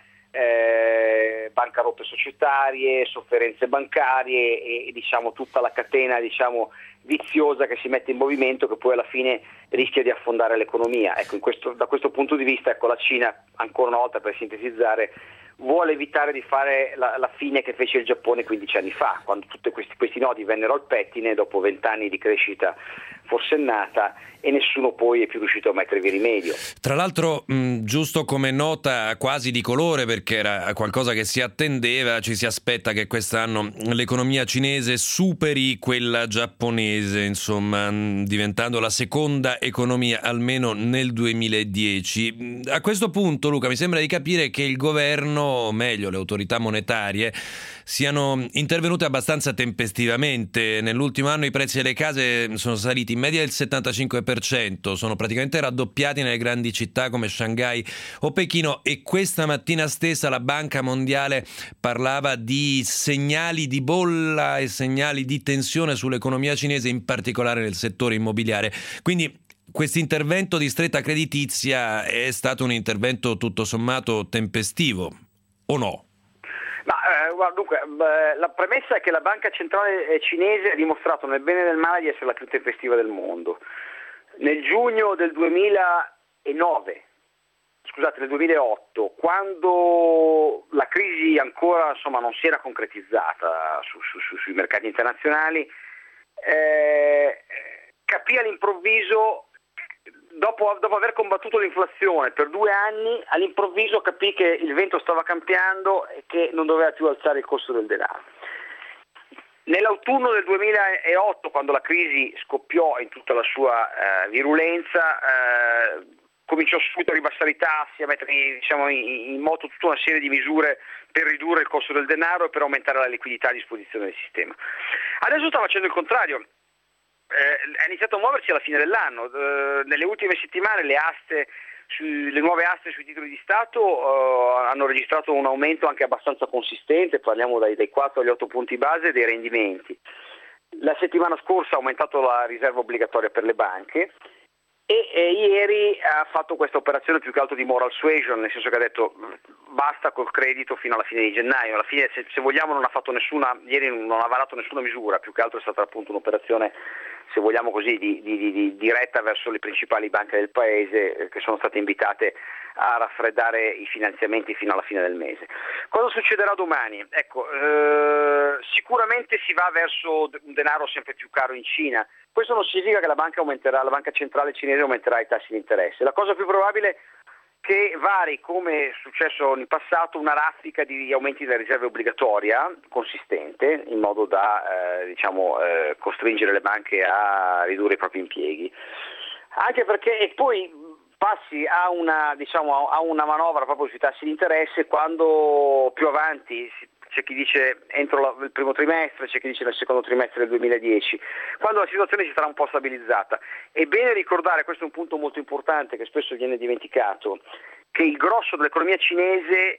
bancarotte societarie, sofferenze bancarie e diciamo tutta la catena viziosa che si mette in movimento, che poi alla fine rischia di affondare l'economia. Ecco, da questo punto di vista, ecco, la Cina, ancora una volta per sintetizzare, vuole evitare di fare la fine che fece il Giappone 15 anni fa, quando tutti questi nodi vennero al pettine dopo 20 anni di crescita forsennata e nessuno poi è più riuscito a mettervi rimedio. Tra l'altro, giusto come nota quasi di colore, perché era qualcosa che si attendeva, ci si aspetta che quest'anno l'economia cinese superi quella giapponese, insomma, diventando la seconda economia almeno nel 2010. A questo punto, Luca, mi sembra di capire che il governo, o meglio le autorità monetarie, siano intervenute abbastanza tempestivamente. Nell'ultimo anno i prezzi delle case sono saliti in media del 75%, sono praticamente raddoppiati nelle grandi città come Shanghai o Pechino, e questa mattina stessa la Banca Mondiale parlava di segnali di bolla e segnali di tensione sull'economia cinese, in particolare nel settore immobiliare. Quindi questo intervento di stretta creditizia è stato un intervento tutto sommato tempestivo, o no? Dunque, la premessa è che la Banca Centrale Cinese ha dimostrato nel bene e nel male di essere la più tempestiva del mondo. Nel giugno del 2008, quando la crisi ancora non si era concretizzata sui mercati internazionali, capì all'improvviso, dopo aver combattuto l'inflazione per 2 anni, all'improvviso capì che il vento stava cambiando e che non doveva più alzare il costo del denaro. Nell'autunno del 2008, quando la crisi scoppiò in tutta la sua virulenza, cominciò subito a ribassare i tassi, a mettere in moto tutta una serie di misure per ridurre il costo del denaro e per aumentare la liquidità a disposizione del sistema. Adesso sta facendo il contrario. Ha iniziato a muoversi alla fine dell'anno. Nelle ultime settimane le nuove aste sui titoli di Stato hanno registrato un aumento anche abbastanza consistente, parliamo dai 4 agli 8 punti base dei rendimenti. La settimana scorsa ha aumentato la riserva obbligatoria per le banche e ieri ha fatto questa operazione più che altro di moral suasion, nel senso che ha detto basta col credito fino alla fine di gennaio. Alla fine, se vogliamo, ieri non ha varato nessuna misura, più che altro è stata appunto un'operazione, se vogliamo così, di diretta verso le principali banche del paese che sono state invitate a raffreddare i finanziamenti fino alla fine del mese. Cosa succederà domani? Ecco, sicuramente si va verso un denaro sempre più caro in Cina. Questo non significa che la banca centrale cinese aumenterà i tassi di interesse. La cosa più probabile è che vari, come è successo in passato, una raffica di aumenti della riserva obbligatoria consistente, in modo da costringere le banche a ridurre i propri impieghi. Anche perché e poi passi a una manovra proprio sui tassi di interesse quando più avanti c'è chi dice entro il primo trimestre, c'è chi dice nel secondo trimestre del 2010, quando la situazione si sarà un po' stabilizzata. È bene ricordare, questo è un punto molto importante che spesso viene dimenticato, che il grosso dell'economia cinese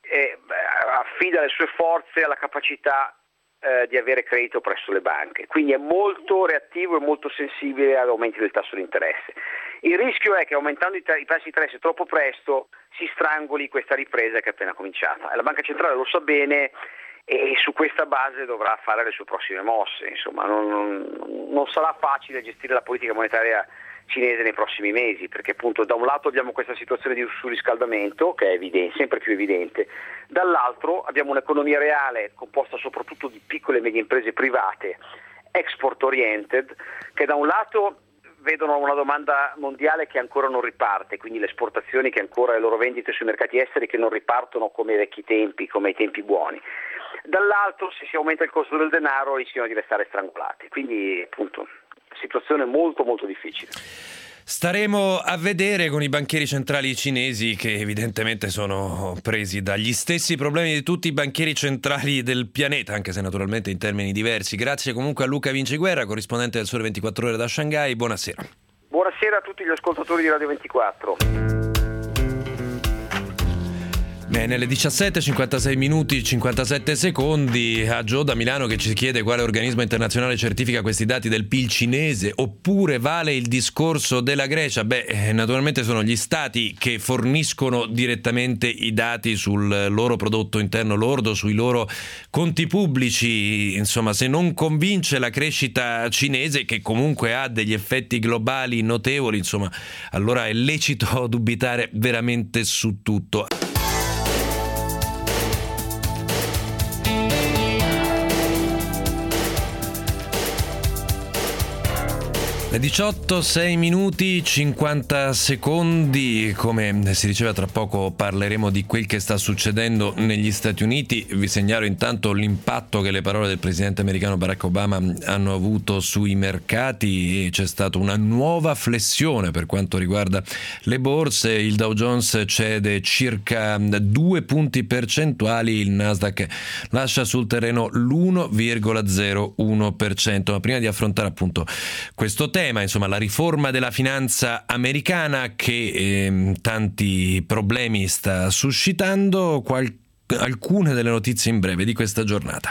affida le sue forze alla capacità di avere credito presso le banche, quindi è molto reattivo e molto sensibile ad aumenti del tasso di interesse. Il rischio è che aumentando i tassi di interesse troppo presto si strangoli questa ripresa che è appena cominciata, e la Banca Centrale lo sa bene e su questa base dovrà fare le sue prossime mosse. Insomma, non sarà facile gestire la politica monetaria cinese nei prossimi mesi, perché appunto da un lato abbiamo questa situazione di surriscaldamento che è evidente, sempre più evidente, dall'altro abbiamo un'economia reale composta soprattutto di piccole e medie imprese private export oriented, che da un lato vedono una domanda mondiale che ancora non riparte, quindi le esportazioni che ancora, le loro vendite sui mercati esteri che non ripartono come ai vecchi tempi, come ai tempi buoni. Dall'altro, se si aumenta il costo del denaro, rischiano di restare strangolati. Quindi, appunto, situazione molto molto difficile. Staremo a vedere con i banchieri centrali cinesi, che evidentemente sono presi dagli stessi problemi di tutti i banchieri centrali del pianeta, anche se naturalmente in termini diversi. Grazie comunque a Luca Vinciguerra, corrispondente del Sole 24 Ore da Shanghai. Buonasera. Buonasera a tutti gli ascoltatori di Radio 24. Nelle 17:56 minuti 57 secondi a Gio da Milano che ci chiede quale organismo internazionale certifica questi dati del PIL cinese, oppure vale il discorso della Grecia? Naturalmente sono gli stati che forniscono direttamente i dati sul loro prodotto interno lordo, sui loro conti pubblici. Insomma, se non convince la crescita cinese, che comunque ha degli effetti globali notevoli, insomma, allora è lecito dubitare veramente su tutto. Le 18:06 minuti 50 secondi, come si diceva tra poco parleremo di quel che sta succedendo negli Stati Uniti. Vi segnalo intanto l'impatto che le parole del presidente americano Barack Obama hanno avuto sui mercati, e c'è stata una nuova flessione per quanto riguarda le borse. Il Dow Jones cede circa 2 punti percentuali, il Nasdaq lascia sul terreno l'1,01%. Ma prima di affrontare appunto questo tema, insomma, la riforma della finanza americana che tanti problemi sta suscitando, alcune delle notizie in breve di questa giornata.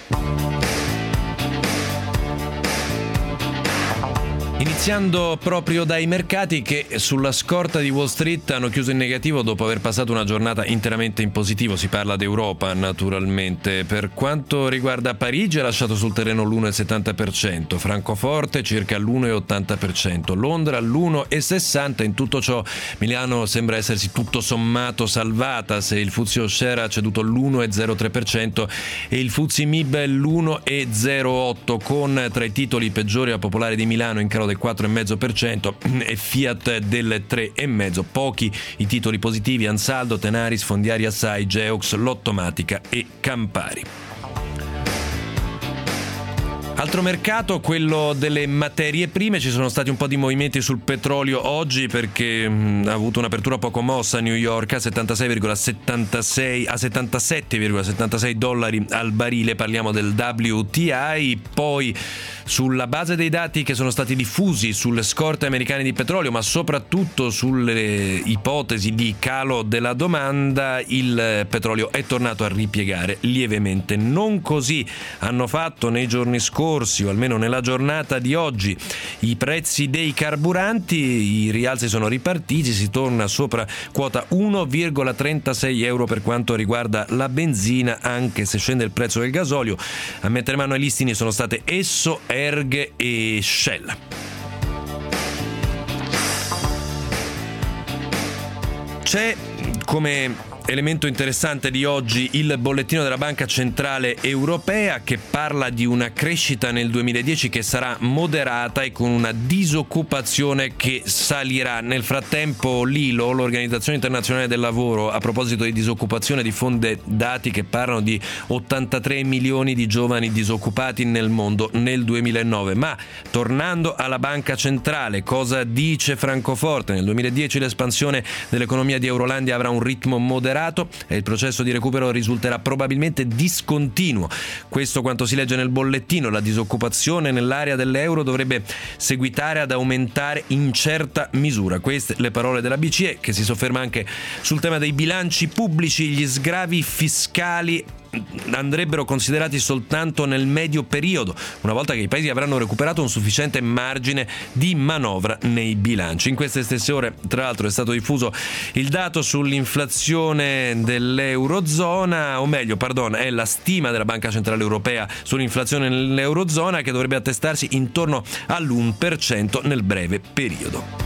Iniziando proprio dai mercati, che sulla scorta di Wall Street hanno chiuso in negativo dopo aver passato una giornata interamente in positivo. Si parla d'Europa naturalmente. Per quanto riguarda Parigi ha lasciato sul terreno l'1,70%, Francoforte circa l'1,80%, Londra l'1,60%. In tutto ciò Milano sembra essersi tutto sommato salvata, se il FTSE All-Share ha ceduto l'1,03% e il FTSE MIB l'1,08%, con tra i titoli peggiori la Popolare di Milano in calo del 4,5% e Fiat del 3,5%. Pochi i titoli positivi: Ansaldo, Tenaris, Fondiari Assai, Geox, Lottomatica e Campari. Altro mercato, quello delle materie prime. Ci sono stati un po' di movimenti sul petrolio oggi perché ha avuto un'apertura poco mossa a New York a 77,76 dollari al barile, parliamo del WTI. Poi sulla base dei dati che sono stati diffusi sulle scorte americane di petrolio, ma soprattutto sulle ipotesi di calo della domanda, il petrolio è tornato a ripiegare lievemente. Non così hanno fatto nei giorni scorsi, o almeno nella giornata di oggi, i prezzi dei carburanti. I rialzi sono ripartiti, si torna sopra quota 1,36 euro per quanto riguarda la benzina, anche se scende il prezzo del gasolio. A mettere mano ai listini sono state Esso, Erg e Shell. C'è come elemento interessante di oggi il bollettino della Banca Centrale Europea, che parla di una crescita nel 2010 che sarà moderata e con una disoccupazione che salirà. Nel frattempo l'ILO, l'Organizzazione Internazionale del Lavoro, a proposito di disoccupazione diffonde dati che parlano di 83 milioni di giovani disoccupati nel mondo nel 2009. Ma tornando alla Banca Centrale, cosa dice Francoforte? Nel 2010 l'espansione dell'economia di Eurolandia avrà un ritmo moderato e il processo di recupero risulterà probabilmente discontinuo. Questo quanto si legge nel bollettino. La disoccupazione nell'area dell'euro dovrebbe seguitare ad aumentare in certa misura. Queste le parole della BCE, che si sofferma anche sul tema dei bilanci pubblici. Gli sgravi fiscali andrebbero considerati soltanto nel medio periodo, una volta che i paesi avranno recuperato un sufficiente margine di manovra nei bilanci. In queste stesse ore, tra l'altro, è stato diffuso il dato sull'inflazione dell'Eurozona, o meglio, è la stima della Banca Centrale Europea sull'inflazione nell'Eurozona, che dovrebbe attestarsi intorno all'1% nel breve periodo.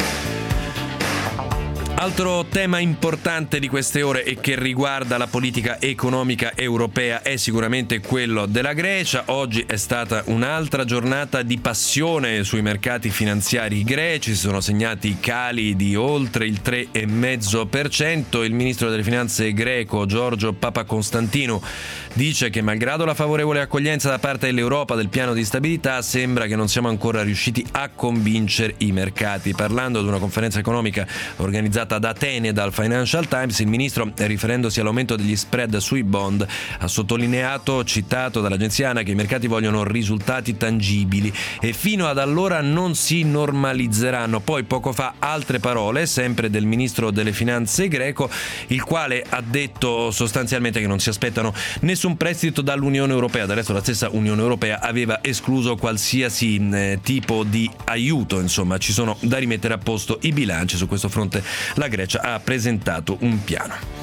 Altro tema importante di queste ore e che riguarda la politica economica europea è sicuramente quello della Grecia. Oggi è stata un'altra giornata di passione sui mercati finanziari greci, si sono segnati cali di oltre il 3,5%. Il ministro delle finanze greco Giorgio Papakonstantinou dice che malgrado la favorevole accoglienza da parte dell'Europa del piano di stabilità, sembra che non siamo ancora riusciti a convincere i mercati. Parlando ad una conferenza economica organizzata ad Atene dal Financial Times, il ministro, riferendosi all'aumento degli spread sui bond, ha sottolineato, citato dall'agenzia ANA, che i mercati vogliono risultati tangibili e fino ad allora non si normalizzeranno. Poi poco fa altre parole, sempre del ministro delle finanze greco, il quale ha detto sostanzialmente che non si aspettano nessun prestito dall'Unione Europea. Del resto la stessa Unione Europea aveva escluso qualsiasi tipo di aiuto. Insomma, ci sono da rimettere a posto i bilanci. Su questo fronte la Grecia ha presentato un piano.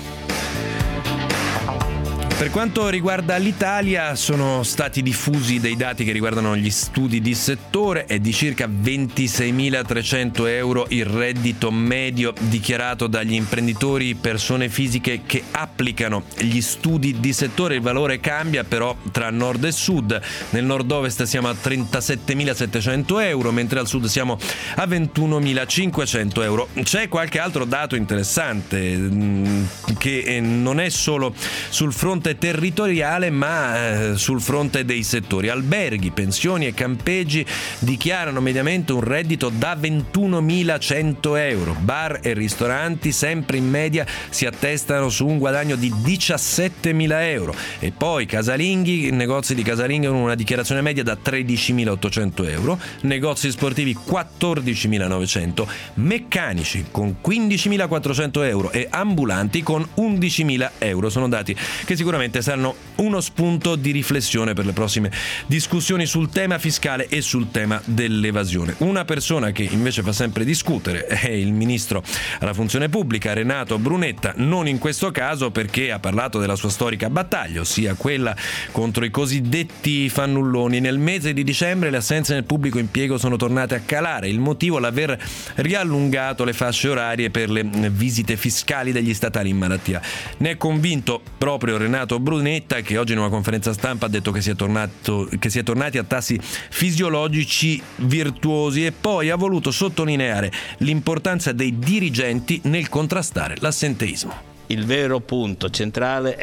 Per quanto riguarda l'Italia, sono stati diffusi dei dati che riguardano gli studi di settore. È di circa 26.300 euro il reddito medio dichiarato dagli imprenditori persone fisiche che applicano gli studi di settore. Il valore cambia però tra nord e sud. Nel nord-ovest siamo a 37.700 euro, mentre al sud siamo a 21.500 euro. C'è qualche altro dato interessante che non è solo sul fronte territoriale ma sul fronte dei settori. Alberghi, pensioni e campeggi dichiarano mediamente un reddito da 21.100 euro. Bar e ristoranti sempre in media si attestano su un guadagno di 17.000 euro. E poi casalinghi, negozi di casalinghi con una dichiarazione media da 13.800 euro, negozi sportivi 14.900, meccanici con 15.400 euro e ambulanti con 11.000 euro. Sono dati che sicuramente saranno uno spunto di riflessione per le prossime discussioni sul tema fiscale e sul tema dell'evasione. Una persona che invece fa sempre discutere è il ministro alla funzione pubblica Renato Brunetta, non in questo caso perché ha parlato della sua storica battaglia, ossia quella contro i cosiddetti fannulloni. Nel mese di dicembre le assenze nel pubblico impiego sono tornate a calare, il motivo l'aver riallungato le fasce orarie per le visite fiscali degli statali in malattia. Ne è convinto proprio Renato Brunetta, che oggi in una conferenza stampa ha detto che si è tornati a tassi fisiologici virtuosi, e poi ha voluto sottolineare l'importanza dei dirigenti nel contrastare l'assenteismo. Il vero punto centrale è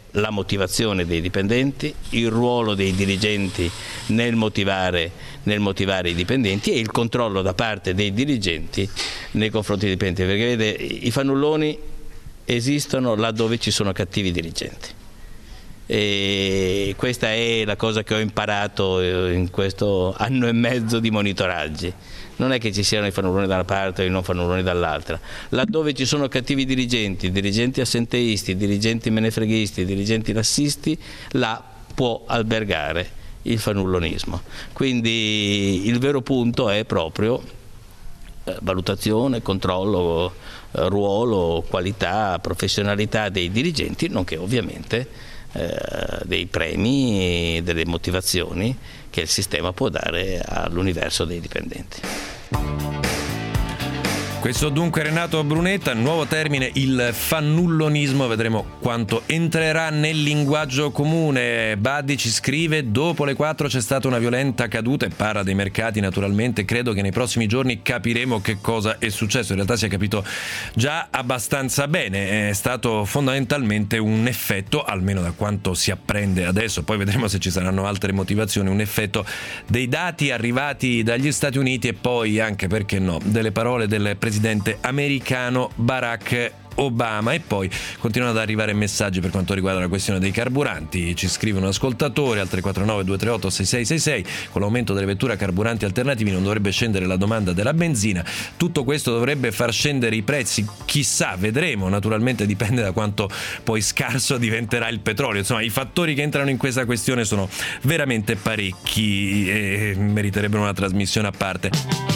la motivazione dei dipendenti, il ruolo dei dirigenti nel motivare i dipendenti e il controllo da parte dei dirigenti nei confronti dei dipendenti, perché vede, i fannulloni esistono laddove ci sono cattivi dirigenti. E questa è la cosa che ho imparato in questo anno e mezzo di monitoraggi. Non è che ci siano i fannulloni da una parte e i non fannulloni dall'altra. Laddove ci sono cattivi dirigenti, dirigenti assenteisti, dirigenti menefreghisti, dirigenti lassisti, là può albergare il fannullonismo. Quindi il vero punto è proprio valutazione, controllo, ruolo, qualità, professionalità dei dirigenti, nonché ovviamente dei premi e delle motivazioni che il sistema può dare all'universo dei dipendenti. Questo dunque Renato Brunetta, nuovo termine, il fannullonismo, vedremo quanto entrerà nel linguaggio comune. Buddy ci scrive: dopo le 4 c'è stata una violenta caduta e parla dei mercati naturalmente, credo che nei prossimi giorni capiremo che cosa è successo. In realtà si è capito già abbastanza bene, è stato fondamentalmente un effetto, almeno da quanto si apprende adesso, poi vedremo se ci saranno altre motivazioni, un effetto dei dati arrivati dagli Stati Uniti e poi anche, perché no, delle parole del presidente americano Barack Obama. E poi continuano ad arrivare messaggi per quanto riguarda la questione dei carburanti. Ci scrive un ascoltatore al 349 238 6666: con l'aumento delle vetture a carburanti alternativi non dovrebbe scendere la domanda della benzina, tutto questo dovrebbe far scendere i prezzi, chissà, vedremo, naturalmente dipende da quanto poi scarso diventerà il petrolio. Insomma, i fattori che entrano in questa questione sono veramente parecchi e meriterebbero una trasmissione a parte.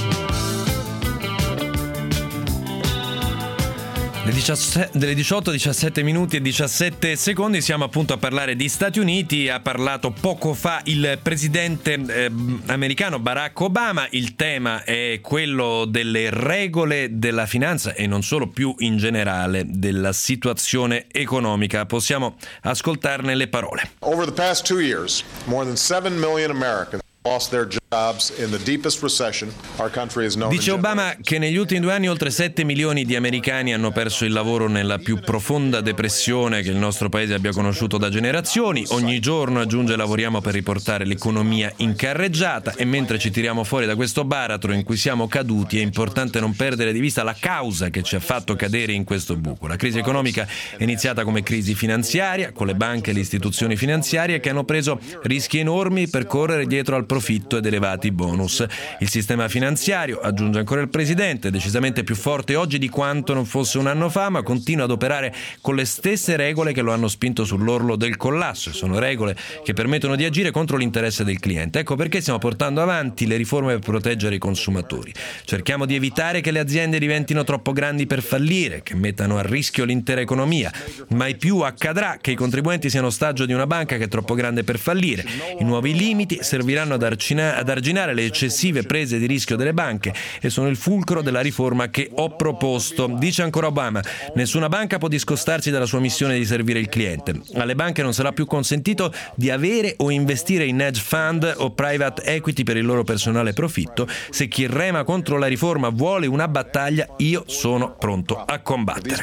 Delle 18, 17 minuti e 17 secondi siamo appunto a parlare di Stati Uniti. Ha parlato poco fa il presidente americano Barack Obama. Il tema è quello delle regole della finanza e non solo, più in generale della situazione economica. Possiamo ascoltarne le parole. Over the past 2 years, more than 7 million Americans lost their jobs in the deepest recession our country has known. Dice Obama che negli ultimi 2 anni oltre 7 milioni di americani hanno perso il lavoro nella più profonda depressione che il nostro paese abbia conosciuto da generazioni. Ogni giorno, aggiunge, lavoriamo per riportare l'economia in carreggiata e mentre ci tiriamo fuori da questo baratro in cui siamo caduti è importante non perdere di vista la causa che ci ha fatto cadere in questo buco. La crisi economica è iniziata come crisi finanziaria, con le banche e le istituzioni finanziarie che hanno preso rischi enormi per correre dietro al profitto ed elevati bonus. Il sistema finanziario, aggiunge ancora il presidente, è decisamente più forte oggi di quanto non fosse un anno fa, ma continua ad operare con le stesse regole che lo hanno spinto sull'orlo del collasso. Sono regole che permettono di agire contro l'interesse del cliente. Ecco perché stiamo portando avanti le riforme per proteggere i consumatori. Cerchiamo di evitare che le aziende diventino troppo grandi per fallire, che mettano a rischio l'intera economia. Mai più accadrà che i contribuenti siano ostaggio di una banca che è troppo grande per fallire. I nuovi limiti serviranno ad arginare le eccessive prese di rischio delle banche e sono il fulcro della riforma che ho proposto. Dice ancora Obama: nessuna banca può discostarsi dalla sua missione di servire il cliente. Alle banche non sarà più consentito di avere o investire in hedge fund o private equity per il loro personale profitto. Se chi rema contro la riforma vuole una battaglia, io sono pronto a combattere.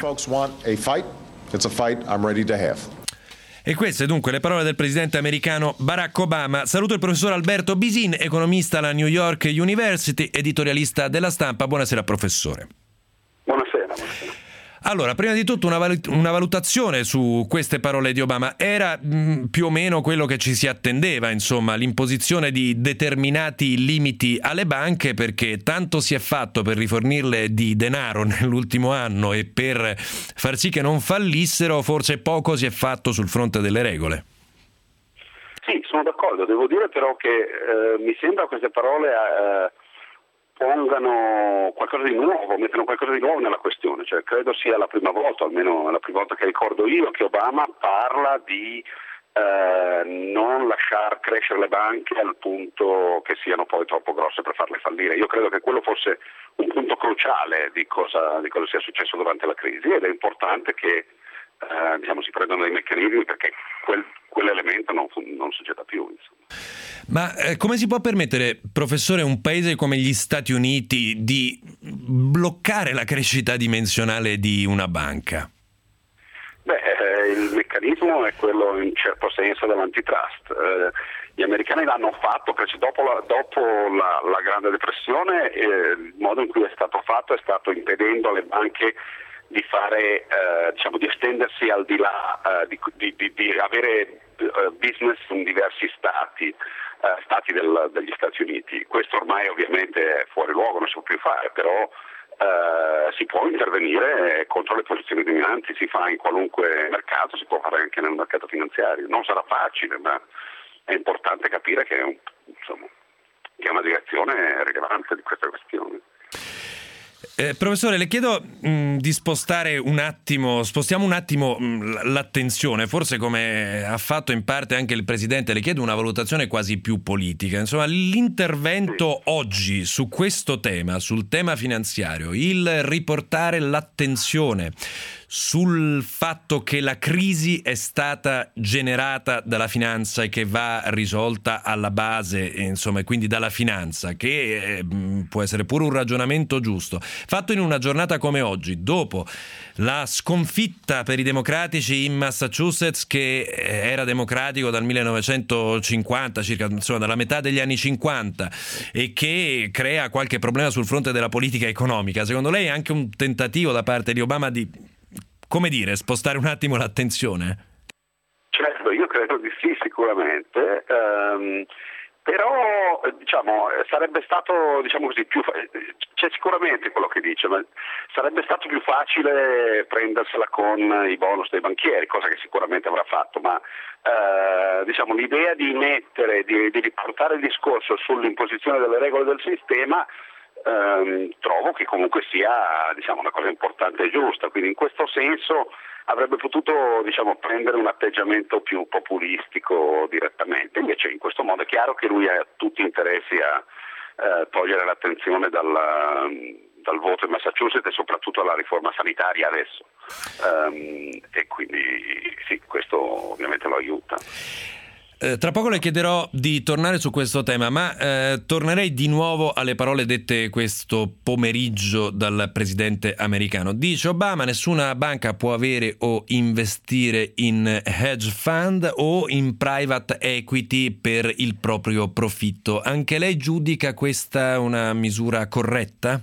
E queste dunque le parole del presidente americano Barack Obama. Saluto il professor Alberto Bisin, economista alla New York University, editorialista della Stampa. Buonasera professore. Buonasera. Allora, prima di tutto una valutazione su queste parole di Obama. Era più o meno quello che ci si attendeva, insomma, l'imposizione di determinati limiti alle banche, perché tanto si è fatto per rifornirle di denaro nell'ultimo anno e per far sì che non fallissero, forse poco si è fatto sul fronte delle regole. Sì, sono d'accordo. Devo dire però che mi sembra queste parole pongano qualcosa di nuovo, mettono qualcosa di nuovo nella questione, cioè credo sia la prima volta, almeno la prima volta che ricordo io, che Obama parla di non lasciar crescere le banche al punto che siano poi troppo grosse per farle fallire. Io credo che quello fosse un punto cruciale di cosa sia successo durante la crisi, ed è importante che si prendano dei meccanismi perché quell'elemento non succeda più, insomma. Ma come si può permettere, professore, un paese come gli Stati Uniti di bloccare la crescita dimensionale di una banca? Il meccanismo è quello in certo senso dell'antitrust. Gli americani l'hanno fatto perché dopo la Grande Depressione il modo in cui è stato fatto è stato impedendo alle banche di fare, di estendersi al di là, di avere business in diversi stati degli Stati Uniti. Questo ormai ovviamente è fuori luogo, non si può più fare, però si può intervenire contro le posizioni dominanti, si fa in qualunque mercato, si può fare anche nel mercato finanziario. Non sarà facile, ma è importante capire che è una direzione rilevante di questa questione. Professore, le chiedo di spostiamo un attimo l'attenzione, forse come ha fatto in parte anche il Presidente, le chiedo una valutazione quasi più politica. Insomma, l'intervento oggi su questo tema, sul tema finanziario, il riportare l'attenzione sul fatto che la crisi è stata generata dalla finanza e che va risolta alla base, insomma, e quindi dalla finanza, che può essere pure un ragionamento giusto, fatto in una giornata come oggi, dopo la sconfitta per i democratici in Massachusetts, che era democratico dal 1950, circa, insomma, dalla metà degli anni 50, e che crea qualche problema sul fronte della politica economica. Secondo lei è anche un tentativo da parte di Obama di, come dire, spostare un attimo l'attenzione? Certo, io credo di sì, sicuramente. Però sarebbe stato più c'è sicuramente quello che dice, ma sarebbe stato più facile prendersela con i bonus dei banchieri, cosa che sicuramente avrà fatto, ma l'idea di riportare il discorso sull'imposizione delle regole del sistema trovo che comunque sia una cosa importante e giusta, quindi in questo senso avrebbe potuto prendere un atteggiamento più populistico direttamente, invece in questo modo è chiaro che lui ha tutti interessi a togliere l'attenzione dal voto in Massachusetts e soprattutto alla riforma sanitaria adesso, e quindi sì, questo ovviamente lo aiuta. Tra poco le chiederò di tornare su questo tema, ma tornerei di nuovo alle parole dette questo pomeriggio dal presidente americano. Dice Obama: nessuna banca può avere o investire in hedge fund o in private equity per il proprio profitto. Anche lei giudica questa una misura corretta?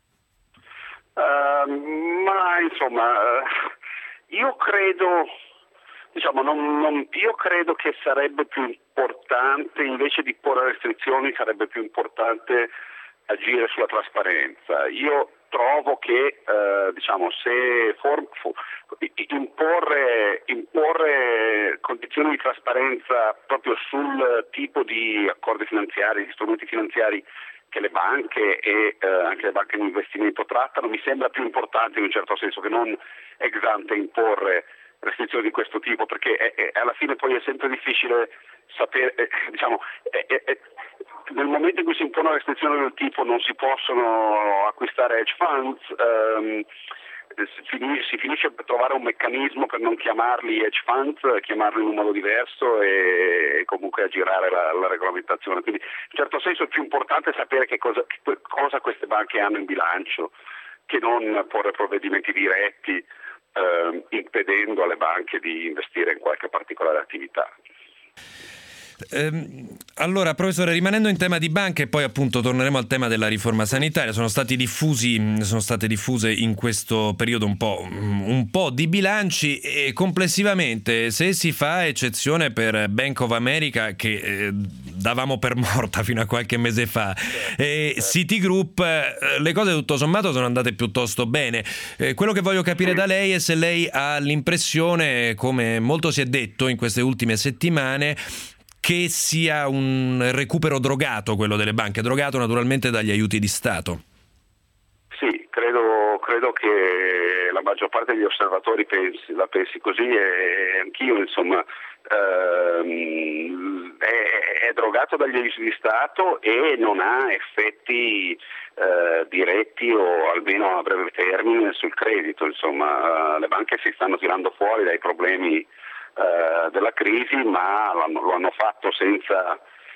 Io credo... io credo che sarebbe più importante, invece di porre restrizioni, sarebbe più importante agire sulla trasparenza. Io trovo che se imporre condizioni di trasparenza proprio sul tipo di accordi finanziari, di strumenti finanziari che le banche e anche le banche di investimento trattano, mi sembra più importante in un certo senso che non ex ante imporre restrizioni di questo tipo, perché alla fine poi è sempre difficile sapere, nel momento in cui si impongono restrizioni del tipo non si possono acquistare hedge funds, si finisce per trovare un meccanismo per non chiamarli hedge funds, chiamarli in un modo diverso e comunque aggirare la regolamentazione. Quindi in certo senso è più importante sapere che cosa queste banche hanno in bilancio, che non porre provvedimenti diretti impedendo alle banche di investire in qualche particolare attività. Allora, professore, rimanendo in tema di banche, poi appunto torneremo al tema della riforma sanitaria. Sono state diffuse in questo periodo un po' di bilanci, e complessivamente, se si fa eccezione per Bank of America, che davamo per morta fino a qualche mese fa, e Citigroup, le cose tutto sommato sono andate piuttosto bene. Quello che voglio capire da lei è se lei ha l'impressione, come molto si è detto in queste ultime settimane, che sia un recupero drogato quello delle banche, drogato naturalmente dagli aiuti di Stato. Sì, credo che la maggior parte degli osservatori la pensi così, e anch'io, insomma, è drogato dagli aiuti di Stato e non ha effetti diretti o almeno a breve termine sul credito. Insomma, le banche si stanno tirando fuori dai problemi della crisi, ma lo hanno fatto senza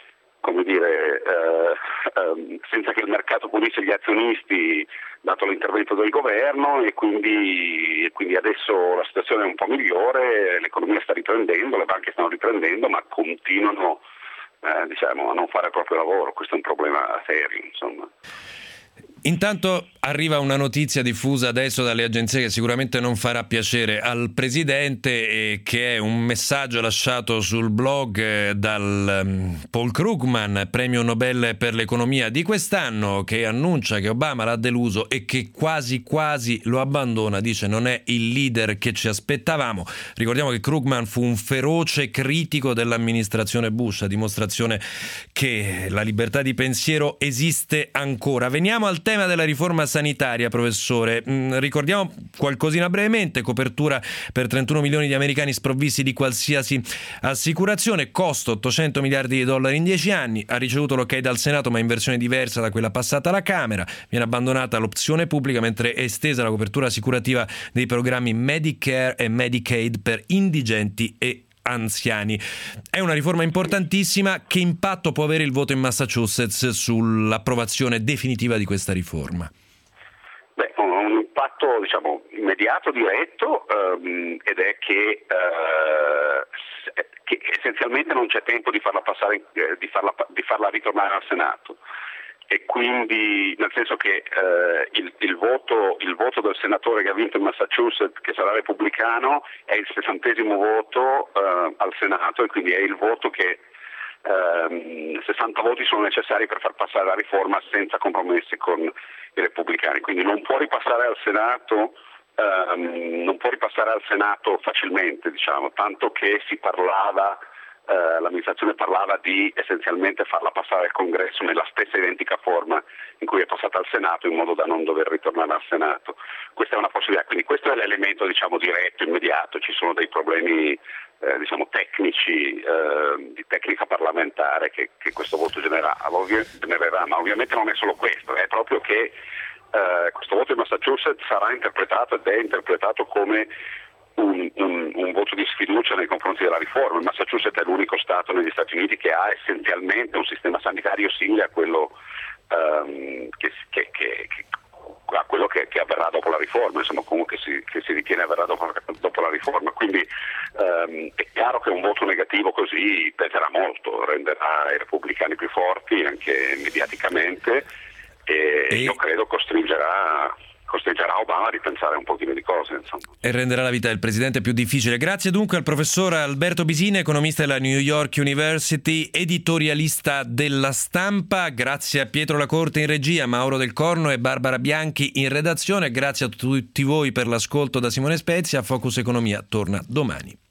senza che il mercato punisse gli azionisti, dato l'intervento del governo, e quindi adesso la situazione è un po' migliore, l'economia sta riprendendo, le banche stanno riprendendo, ma continuano a non fare il proprio lavoro. Questo è un problema serio, insomma. Intanto arriva una notizia diffusa adesso dalle agenzie che sicuramente non farà piacere al Presidente, e che è un messaggio lasciato sul blog dal Paul Krugman, premio Nobel per l'economia di quest'anno, che annuncia che Obama l'ha deluso e che quasi quasi lo abbandona. Dice: non è il leader che ci aspettavamo. Ricordiamo che Krugman fu un feroce critico dell'amministrazione Bush, a dimostrazione che la libertà di pensiero esiste ancora. Veniamo al tema della riforma sanitaria, professore. Ricordiamo qualcosina brevemente: copertura per 31 milioni di americani sprovvisti di qualsiasi assicurazione, costo $800 miliardi in 10 anni, ha ricevuto l'ok dal Senato ma in versione diversa da quella passata alla Camera, viene abbandonata l'opzione pubblica mentre è estesa la copertura assicurativa dei programmi Medicare e Medicaid per indigenti e anziani. È una riforma importantissima. Che impatto può avere il voto in Massachusetts sull'approvazione definitiva di questa riforma? Un impatto immediato, diretto, ed è che essenzialmente non c'è tempo di farla passare, di farla ritornare al Senato. E quindi, nel senso che il voto del senatore che ha vinto in Massachusetts, che sarà repubblicano, è il 60° voto al Senato, e quindi è il voto che 60 voti sono necessari per far passare la riforma senza compromessi con i repubblicani. Quindi non può ripassare al Senato facilmente, tanto che l'amministrazione parlava di essenzialmente farla passare al Congresso nella stessa identica forma in cui è passata al Senato, in modo da non dover ritornare al Senato. Questa è una possibilità, quindi questo è l'elemento diretto, immediato. Ci sono dei problemi tecnici, di tecnica parlamentare che questo voto genererà, ma ovviamente non è solo questo, è proprio che questo voto in Massachusetts sarà interpretato ed è interpretato come un voto di sfiducia nei confronti della riforma. Il Massachusetts è l'unico stato negli Stati Uniti che ha essenzialmente un sistema sanitario simile a quello che avverrà dopo la riforma, insomma, comunque che si ritiene avverrà dopo la riforma. Quindi è chiaro che un voto negativo così peserà molto, renderà i repubblicani più forti anche mediaticamente, e io credo costringerà Obama a ripensare un pochino di cose, insomma. E renderà la vita del Presidente più difficile. Grazie dunque al professor Alberto Bisini, economista della New York University, editorialista della Stampa. Grazie a Pietro Lacorte in regia, Mauro Del Corno e Barbara Bianchi in redazione. Grazie a tutti voi per l'ascolto da Simone Spezia. Focus Economia torna domani.